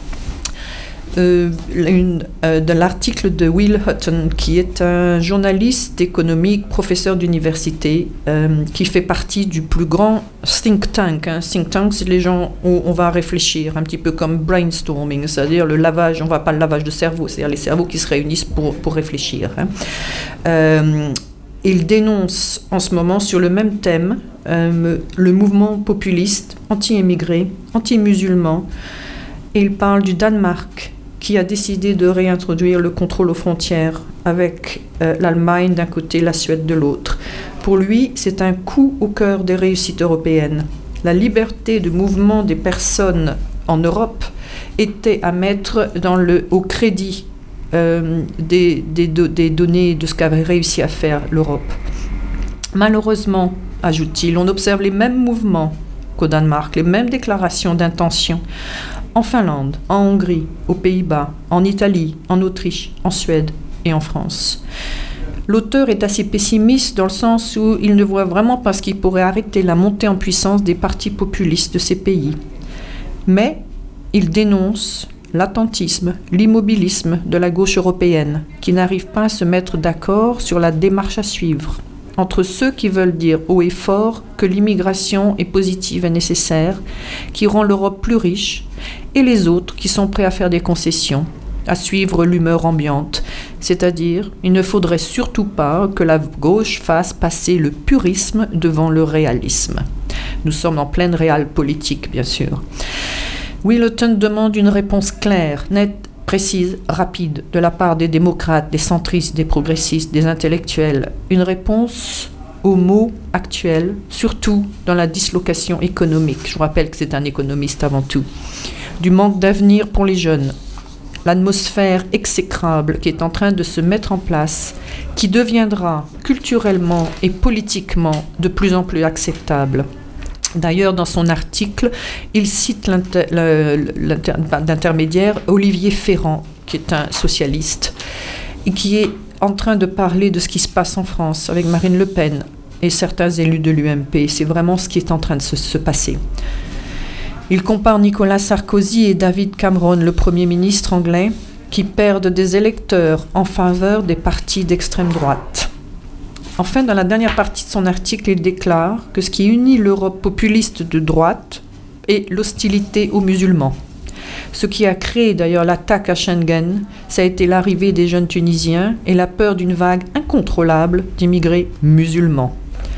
euh, une, euh, de l'article de Will Hutton, qui est un journaliste économique, professeur d'université, euh, qui fait partie du plus grand think tank. Hein. Think tank, c'est les gens où on va réfléchir, un petit peu comme brainstorming, c'est-à-dire le lavage, on ne va pas le lavage de cerveau, c'est-à-dire les cerveaux qui se réunissent pour, pour réfléchir. Hein. Euh, Il dénonce en ce moment sur le même thème euh, le mouvement populiste anti-émigré, anti-musulman. Et il parle du Danemark qui a décidé de réintroduire le contrôle aux frontières avec euh, l'Allemagne d'un côté, la Suède de l'autre. Pour lui, c'est un coup au cœur des réussites européennes. La liberté de mouvement des personnes en Europe était à mettre dans le, au crédit Euh, des, des, des données de ce qu'avait réussi à faire l'Europe. Malheureusement, ajoute-t-il, on observe les mêmes mouvements qu'au Danemark, les mêmes déclarations d'intention en Finlande, en Hongrie, aux Pays-Bas, en Italie, en Autriche, en Suède et en France. L'auteur est assez pessimiste dans le sens où il ne voit vraiment pas ce qui pourrait arrêter la montée en puissance des partis populistes de ces pays. Mais il dénonce l'attentisme, l'immobilisme de la gauche européenne, qui n'arrive pas à se mettre d'accord sur la démarche à suivre, entre ceux qui veulent dire haut et fort que l'immigration est positive et nécessaire, qui rend l'Europe plus riche, et les autres qui sont prêts à faire des concessions, à suivre l'humeur ambiante, c'est-à-dire il ne faudrait surtout pas que la gauche fasse passer le purisme devant le réalisme. Nous sommes en pleine réal politique, bien sûr. Will Hutton demande une réponse claire, nette, précise, rapide, de la part des démocrates, des centristes, des progressistes, des intellectuels. Une réponse aux maux actuels, surtout dans la dislocation économique. Je vous rappelle que c'est un économiste avant tout. Du manque d'avenir pour les jeunes. L'atmosphère exécrable qui est en train de se mettre en place, qui deviendra culturellement et politiquement de plus en plus acceptable. D'ailleurs, dans son article, il cite l'inter, l'inter, l'intermédiaire Olivier Ferrand, qui est un socialiste, et qui est en train de parler de ce qui se passe en France avec Marine Le Pen et certains élus de l'U M P. C'est vraiment ce qui est en train de se, se passer. Il compare Nicolas Sarkozy et David Cameron, le Premier ministre anglais, qui perdent des électeurs en faveur des partis d'extrême droite. Enfin, dans la dernière partie de son article, il déclare que ce qui unit l'Europe populiste de droite est l'hostilité aux musulmans. Ce qui a créé d'ailleurs l'attaque à Schengen, ça a été l'arrivée des jeunes Tunisiens et la peur d'une vague incontrôlable d'immigrés musulmans.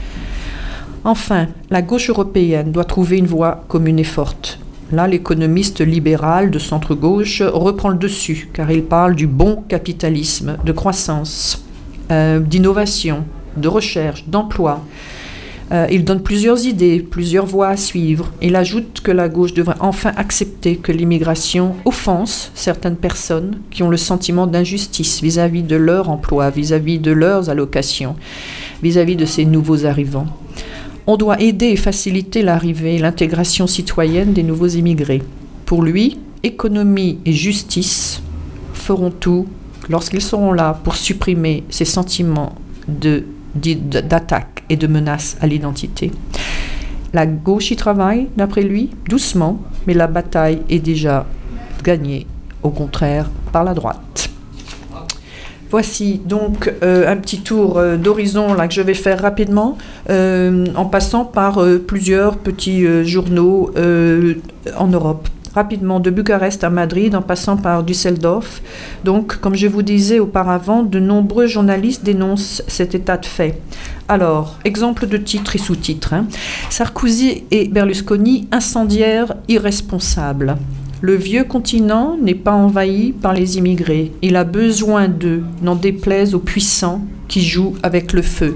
Enfin, la gauche européenne doit trouver une voie commune et forte. Là, l'économiste libéral de centre-gauche reprend le dessus, car il parle du bon capitalisme, de croissance, euh, d'innovation, de recherche, d'emploi. Euh, il donne plusieurs idées, plusieurs voies à suivre. Il ajoute que la gauche devrait enfin accepter que l'immigration offense certaines personnes qui ont le sentiment d'injustice vis-à-vis de leur emploi, vis-à-vis de leurs allocations, vis-à-vis de ces nouveaux arrivants. On doit aider et faciliter l'arrivée et l'intégration citoyenne des nouveaux immigrés. Pour lui, économie et justice feront tout lorsqu'ils seront là pour supprimer ces sentiments de, de, d'attaque et de menace à l'identité, la gauche y travaille, d'après lui, doucement, mais la bataille est déjà gagnée, au contraire, par la droite. Voici donc euh, un petit tour euh, d'horizon là, que je vais faire rapidement, euh, en passant par euh, plusieurs petits euh, journaux euh, en Europe. Rapidement, de Bucarest à Madrid, en passant par Düsseldorf. Donc, comme je vous disais auparavant, de nombreux journalistes dénoncent cet état de fait. Alors, exemple de titre et sous-titre. Hein. Sarkozy et Berlusconi, incendiaires irresponsables. Le vieux continent n'est pas envahi par les immigrés. Il a besoin d'eux, n'en déplaise aux puissants qui jouent avec le feu.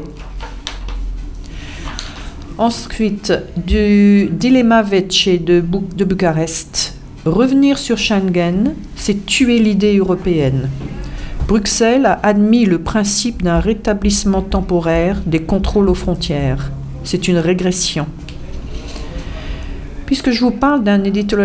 Ensuite, du Dilemma Vecce de, Bu- de Bucarest. Revenir sur Schengen, c'est tuer l'idée européenne. Bruxelles a admis le principe d'un rétablissement temporaire des contrôles aux frontières. C'est une régression. Puisque je vous parle d'un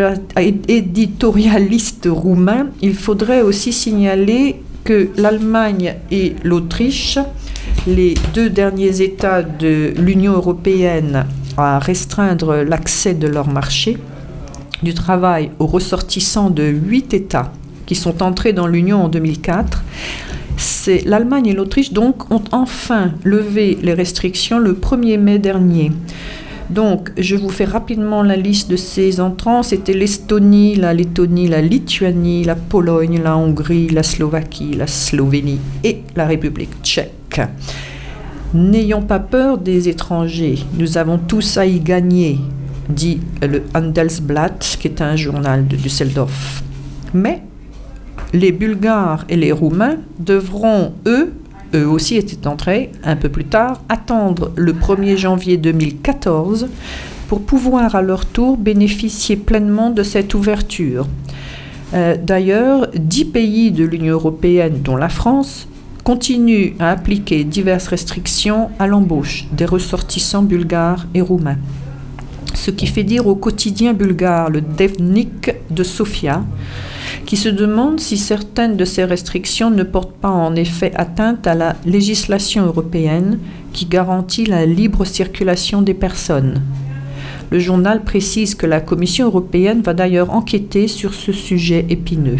éditorialiste roumain, il faudrait aussi signaler que l'Allemagne et l'Autriche, les deux derniers États de l'Union européenne à restreindre l'accès de leur marché du travail aux ressortissants de huit États qui sont entrés dans l'Union en deux mille quatre, c'est l'Allemagne et l'Autriche donc ont enfin levé les restrictions le premier mai dernier. Donc, je vous fais rapidement la liste de ces entrants. C'était l'Estonie, la Lettonie, la Lituanie, la Pologne, la Hongrie, la Slovaquie, la Slovénie et la République tchèque. N'ayons pas peur des étrangers. Nous avons tous à y gagner, dit le Handelsblatt, qui est un journal de Düsseldorf. Mais les Bulgares et les Roumains devront, eux, eux aussi étaient entrés un peu plus tard, attendre le premier janvier deux mille quatorze pour pouvoir à leur tour bénéficier pleinement de cette ouverture. Euh, d'ailleurs, dix pays de l'Union européenne, dont la France, continuent à appliquer diverses restrictions à l'embauche des ressortissants bulgares et roumains. Ce qui fait dire au quotidien bulgare, le Dnevnik de Sofia, qui se demande si certaines de ces restrictions ne portent pas en effet atteinte à la législation européenne qui garantit la libre circulation des personnes. Le journal précise que la Commission européenne va d'ailleurs enquêter sur ce sujet épineux.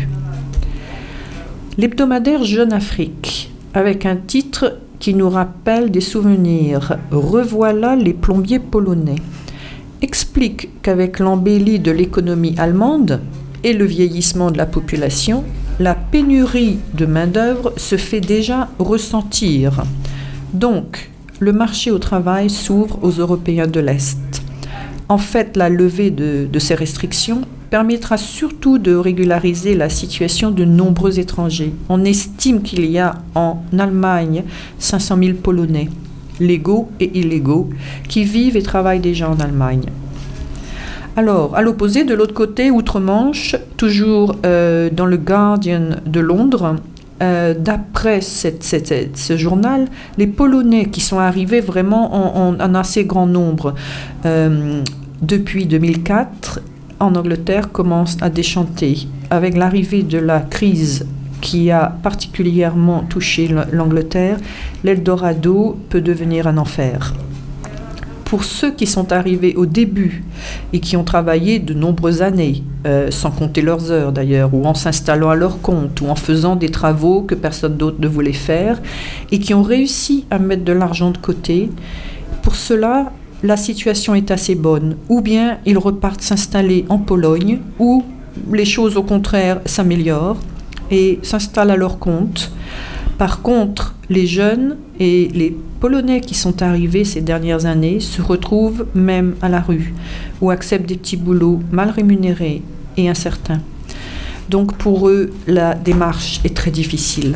L'hebdomadaire Jeune Afrique, avec un titre qui nous rappelle des souvenirs « Revoilà les plombiers polonais », explique qu'avec l'embellie de l'économie allemande et le vieillissement de la population, la pénurie de main-d'œuvre se fait déjà ressentir. Donc, le marché au travail s'ouvre aux Européens de l'Est. En fait, la levée de, de ces restrictions permettra surtout de régulariser la situation de nombreux étrangers. On estime qu'il y a en Allemagne cinq cent mille Polonais, légaux et illégaux, qui vivent et travaillent déjà en Allemagne. Alors, à l'opposé, de l'autre côté, outre-Manche, toujours euh, dans le Guardian de Londres, euh, d'après cette, cette, cette, ce journal, les Polonais qui sont arrivés vraiment en, en, en assez grand nombre euh, depuis deux mille quatre, en Angleterre, commencent à déchanter. Avec l'arrivée de la crise qui a particulièrement touché l'Angleterre, l'Eldorado peut devenir un enfer. Pour ceux qui sont arrivés au début et qui ont travaillé de nombreuses années, euh, sans compter leurs heures d'ailleurs, ou en s'installant à leur compte, ou en faisant des travaux que personne d'autre ne voulait faire, et qui ont réussi à mettre de l'argent de côté, pour cela, la situation est assez bonne. Ou bien ils repartent s'installer en Pologne, ou les choses au contraire s'améliorent et s'installent à leur compte. Par contre, les jeunes et les Polonais qui sont arrivés ces dernières années se retrouvent même à la rue ou acceptent des petits boulots mal rémunérés et incertains. Donc pour eux, la démarche est très difficile.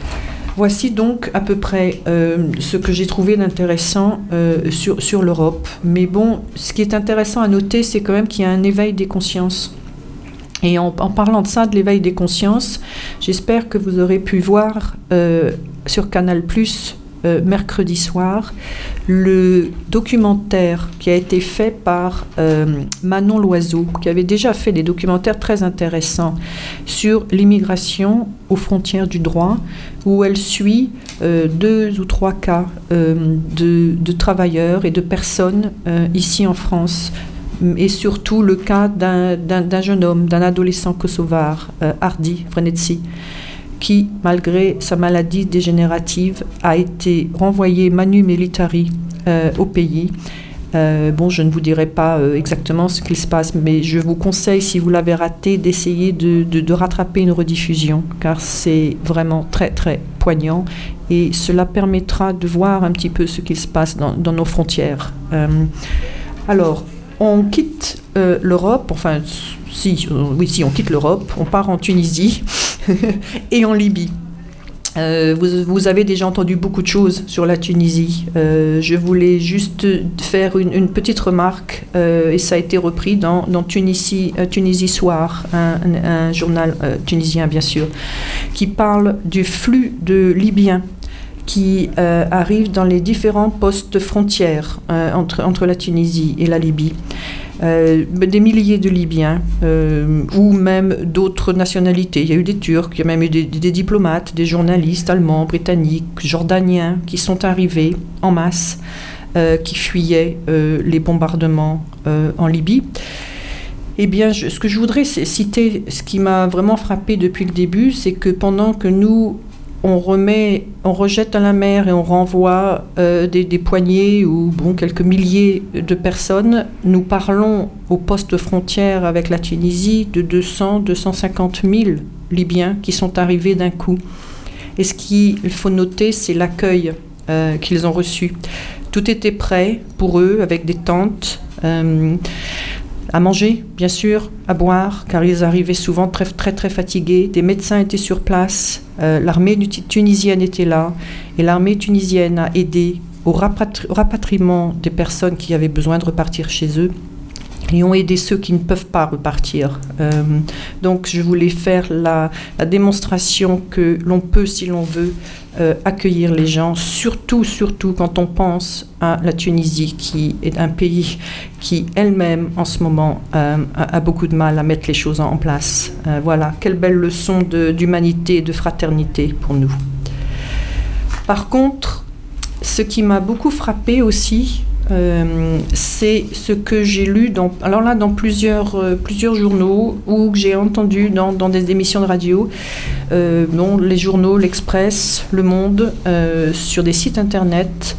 Voici donc à peu près euh, ce que j'ai trouvé d'intéressant euh, sur, sur l'Europe. Mais bon, ce qui est intéressant à noter, c'est quand même qu'il y a un éveil des consciences. Et en, en parlant de ça, de l'éveil des consciences, j'espère que vous aurez pu voir euh, sur Canal plus, euh, mercredi soir le documentaire qui a été fait par euh, Manon Loiseau, qui avait déjà fait des documentaires très intéressants sur l'immigration aux frontières du droit, où elle suit euh, deux ou trois cas euh, de, de travailleurs et de personnes euh, ici en France, et surtout le cas d'un, d'un, d'un jeune homme, d'un adolescent kosovar, euh, Hardy Vrenetsi, qui, malgré sa maladie dégénérative, a été renvoyé manu militari euh, au pays. Euh, bon, je ne vous dirai pas euh, exactement ce qu'il se passe, mais je vous conseille, si vous l'avez raté, d'essayer de, de, de rattraper une rediffusion, car c'est vraiment très, très poignant, et cela permettra de voir un petit peu ce qu'il se passe dans, dans nos frontières. Euh, alors, on quitte euh, l'Europe, enfin, si, euh, oui, si, on quitte l'Europe, on part en Tunisie et en Libye. Euh, vous, vous avez déjà entendu beaucoup de choses sur la Tunisie. Euh, je voulais juste faire une, une petite remarque, euh, et ça a été repris dans, dans Tunisie, euh, Tunisie Soir, un, un, un journal euh, tunisien bien sûr, qui parle du flux de Libyens qui euh, arrivent dans les différents postes frontières euh, entre, entre la Tunisie et la Libye. Euh, des milliers de Libyens, euh, ou même d'autres nationalités. Il y a eu des Turcs, il y a même eu des, des diplomates, des journalistes allemands, britanniques, jordaniens qui sont arrivés en masse, euh, qui fuyaient euh, les bombardements euh, en Libye. Eh bien, je, ce que je voudrais c'est citer, ce qui m'a vraiment frappé depuis le début, c'est que pendant que nous on remet, on rejette à la mer et on renvoie euh, des, des poignées ou bon, quelques milliers de personnes, nous parlons au poste frontière avec la Tunisie de deux cents à deux cent cinquante mille Libyens qui sont arrivés d'un coup. Et ce qu'il faut noter, c'est l'accueil euh, qu'ils ont reçu. Tout était prêt pour eux, avec des tentes, euh, à manger, bien sûr, à boire, car ils arrivaient souvent très, très, très fatigués. Des médecins étaient sur place, euh, l'armée tunisienne était là, et l'armée tunisienne a aidé au rapatri- rapatriement des personnes qui avaient besoin de repartir chez eux, et ont aidé ceux qui ne peuvent pas repartir. Euh, donc je voulais faire la, la démonstration que l'on peut, si l'on veut, euh, accueillir les gens, surtout, surtout quand on pense à la Tunisie, qui est un pays qui, elle-même, en ce moment, euh, a, a beaucoup de mal à mettre les choses en place. Euh, voilà, quelle belle leçon de, d'humanité et de fraternité pour nous. Par contre, ce qui m'a beaucoup frappée aussi, Euh, c'est ce que j'ai lu dans, alors là, dans plusieurs, euh, plusieurs journaux, ou que j'ai entendu dans, dans des émissions de radio, euh, bon, les journaux, l'Express, Le Monde, euh, sur des sites internet,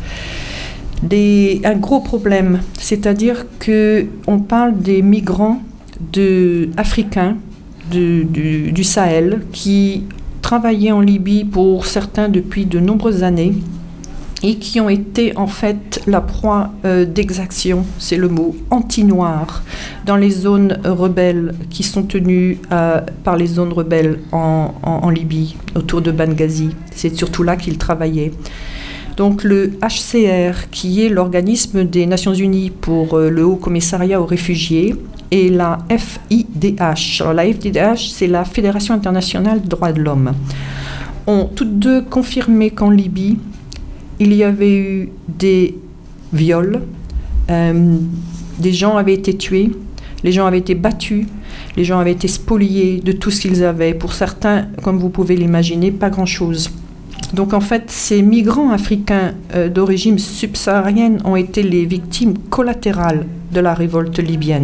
des, un gros problème, c'est-à-dire qu'on parle des migrants de, africains de, du, du Sahel qui travaillaient en Libye pour certains depuis de nombreuses années, et qui ont été en fait la proie euh, d'exactions, c'est le mot, anti-noirs, dans les zones rebelles qui sont tenues euh, par les zones rebelles en, en, en Libye, autour de Benghazi. C'est surtout là qu'ils travaillaient. Donc le H C R, qui est l'organisme des Nations Unies pour euh, le Haut Commissariat aux réfugiés, et la F I D H. Alors la F I D H, c'est la Fédération internationale des droits de l'homme, ont toutes deux confirmé qu'en Libye, il y avait eu des viols, euh, des gens avaient été tués, les gens avaient été battus, les gens avaient été spoliés de tout ce qu'ils avaient. Pour certains, comme vous pouvez l'imaginer, pas grand-chose. Donc en fait, ces migrants africains euh, d'origine subsaharienne ont été les victimes collatérales de la révolte libyenne.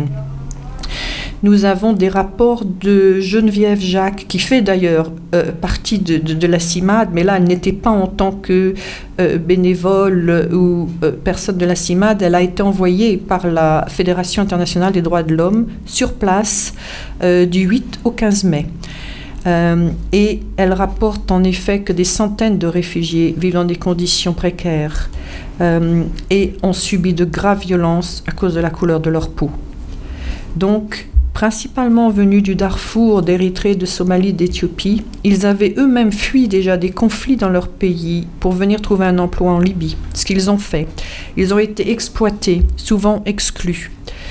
Nous avons des rapports de Geneviève Jacques, qui fait d'ailleurs euh, partie de, de, de la CIMAD, mais là, elle n'était pas en tant que euh, bénévole ou euh, personne de la CIMAD. Elle a été envoyée par la Fédération internationale des droits de l'homme sur place euh, du huit au quinze mai. Euh, et elle rapporte en effet que des centaines de réfugiés vivent dans des conditions précaires euh, et ont subi de graves violences à cause de la couleur de leur peau. Donc, principalement venus du Darfour, d'Érythrée, de Somalie, d'Éthiopie, ils avaient eux-mêmes fui déjà des conflits dans leur pays pour venir trouver un emploi en Libye. Ce qu'ils ont fait. Ils ont été exploités, souvent exclus.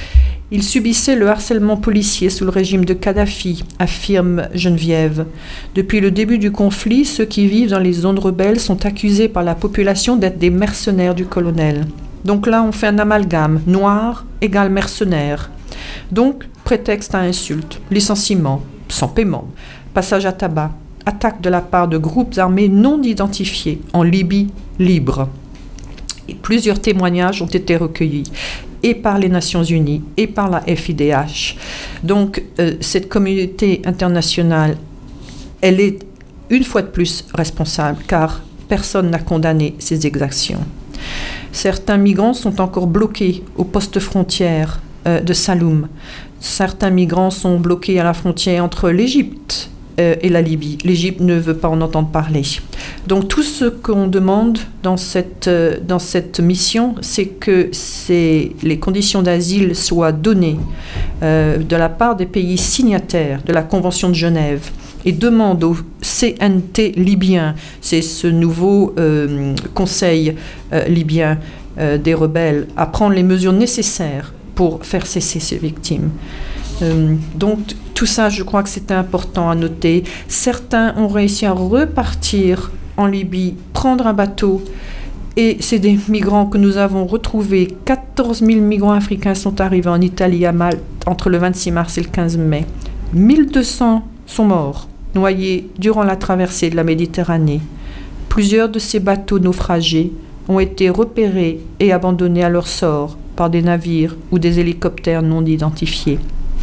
Ils subissaient le harcèlement policier sous le régime de Kadhafi, affirme Geneviève. Depuis le début du conflit, ceux qui vivent dans les zones rebelles sont accusés par la population d'être des mercenaires du colonel. Donc là, on fait un amalgame. Noir égale mercenaire. Donc, prétexte à insulte, licenciement, sans paiement, passage à tabac, attaque de la part de groupes armés non identifiés en Libye libre. Et plusieurs témoignages ont été recueillis, et par les Nations Unies, et par la F I D H. Donc, euh, cette communauté internationale, elle est une fois de plus responsable, car personne n'a condamné ces exactions. Certains migrants sont encore bloqués au poste frontière euh, de Saloum. Certains migrants sont bloqués à la frontière entre l'Égypte euh, et la Libye. L'Égypte ne veut pas en entendre parler. Donc tout ce qu'on demande dans cette, euh, dans cette mission, c'est que c'est, les conditions d'asile soient données euh, de la part des pays signataires de la Convention de Genève et demande au C N T libyen, c'est ce nouveau euh, conseil euh, libyen euh, des rebelles, à prendre les mesures nécessaires pour faire cesser ces victimes. Euh, donc tout ça, je crois que c'était important à noter. Certains ont réussi à repartir en Libye, prendre un bateau, et c'est des migrants que nous avons retrouvés. quatorze mille migrants africains sont arrivés en Italie, à Malte, entre le vingt-six mars et le quinze mai. mille deux cents sont morts, noyés durant la traversée de la Méditerranée. Plusieurs de ces bateaux naufragés ont été repérés et abandonnés à leur sort par des navires ou des hélicoptères non identifiés.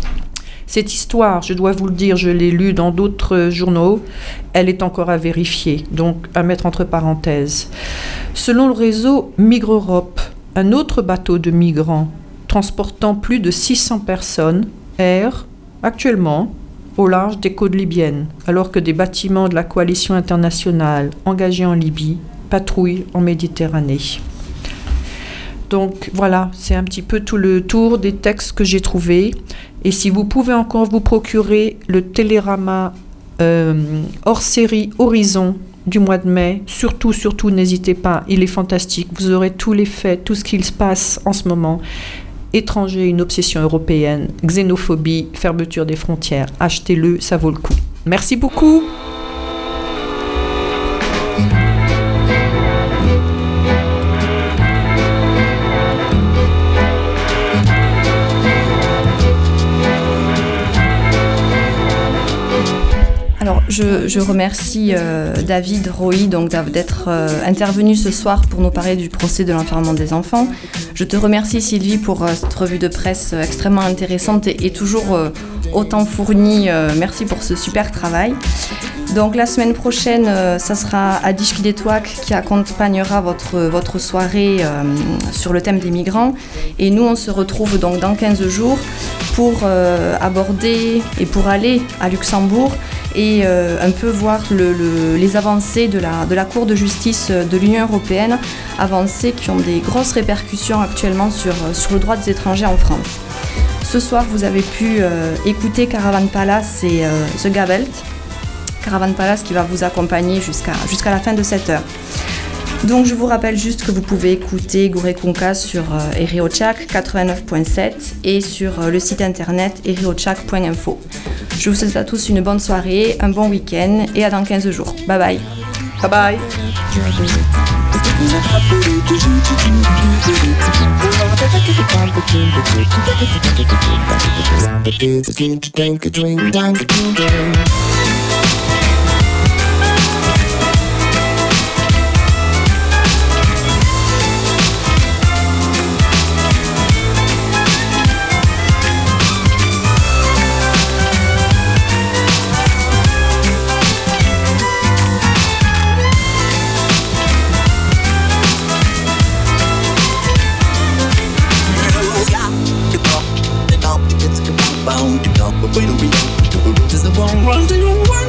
Cette histoire, je dois vous le dire, je l'ai lue dans d'autres journaux, elle est encore à vérifier, donc à mettre entre parenthèses. Selon le réseau Migre Europe, un autre bateau de migrants transportant plus de six cents personnes erre actuellement au large des côtes libyennes, alors que des bâtiments de la coalition internationale engagés en Libye patrouillent en Méditerranée. Donc voilà, c'est un petit peu tout le tour des textes que j'ai trouvés. Et si vous pouvez encore vous procurer le Télérama euh, hors série Horizon du mois de mai, surtout, surtout, n'hésitez pas, il est fantastique. Vous aurez tous les faits, tout ce qu'il se passe en ce moment. Étrangers, une obsession européenne, xénophobie, fermeture des frontières. Achetez-le, ça vaut le coup. Merci beaucoup. Alors, je, je remercie euh, David Roy donc, d'être euh, intervenu ce soir pour nous parler du procès de l'enfermement des enfants. Je te remercie Sylvie pour euh, cette revue de presse euh, extrêmement intéressante et, et toujours euh, autant fournie. Euh, merci pour ce super travail. Donc la semaine prochaine, euh, ça sera Adi Shkidetouak qui accompagnera votre, votre soirée euh, sur le thème des migrants. Et nous, on se retrouve donc dans quinze jours pour euh, aborder et pour aller à Luxembourg et euh, un peu voir le, le, les avancées de la, de la Cour de justice de l'Union européenne, avancées qui ont des grosses répercussions actuellement sur, sur le droit des étrangers en France. Ce soir, vous avez pu euh, écouter Caravan Palace et euh, The Gabelt. Caravan Palace qui va vous accompagner jusqu'à, jusqu'à la fin de cette heure. Donc je vous rappelle juste que vous pouvez écouter Gure Kunka sur euh, Eriochak quatre-vingt-neuf point sept et sur euh, le site internet eriochak point info. Je vous souhaite à tous une bonne soirée, un bon week-end et à dans quinze jours. Bye bye. Bye bye. Wait a minute, the road is the one run to your way.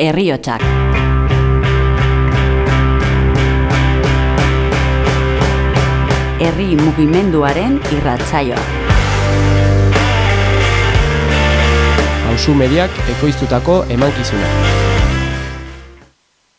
herriotsak. Herri mugimenduaren irratsaioa. Pausu Mediak ekoiztutako emankizuna.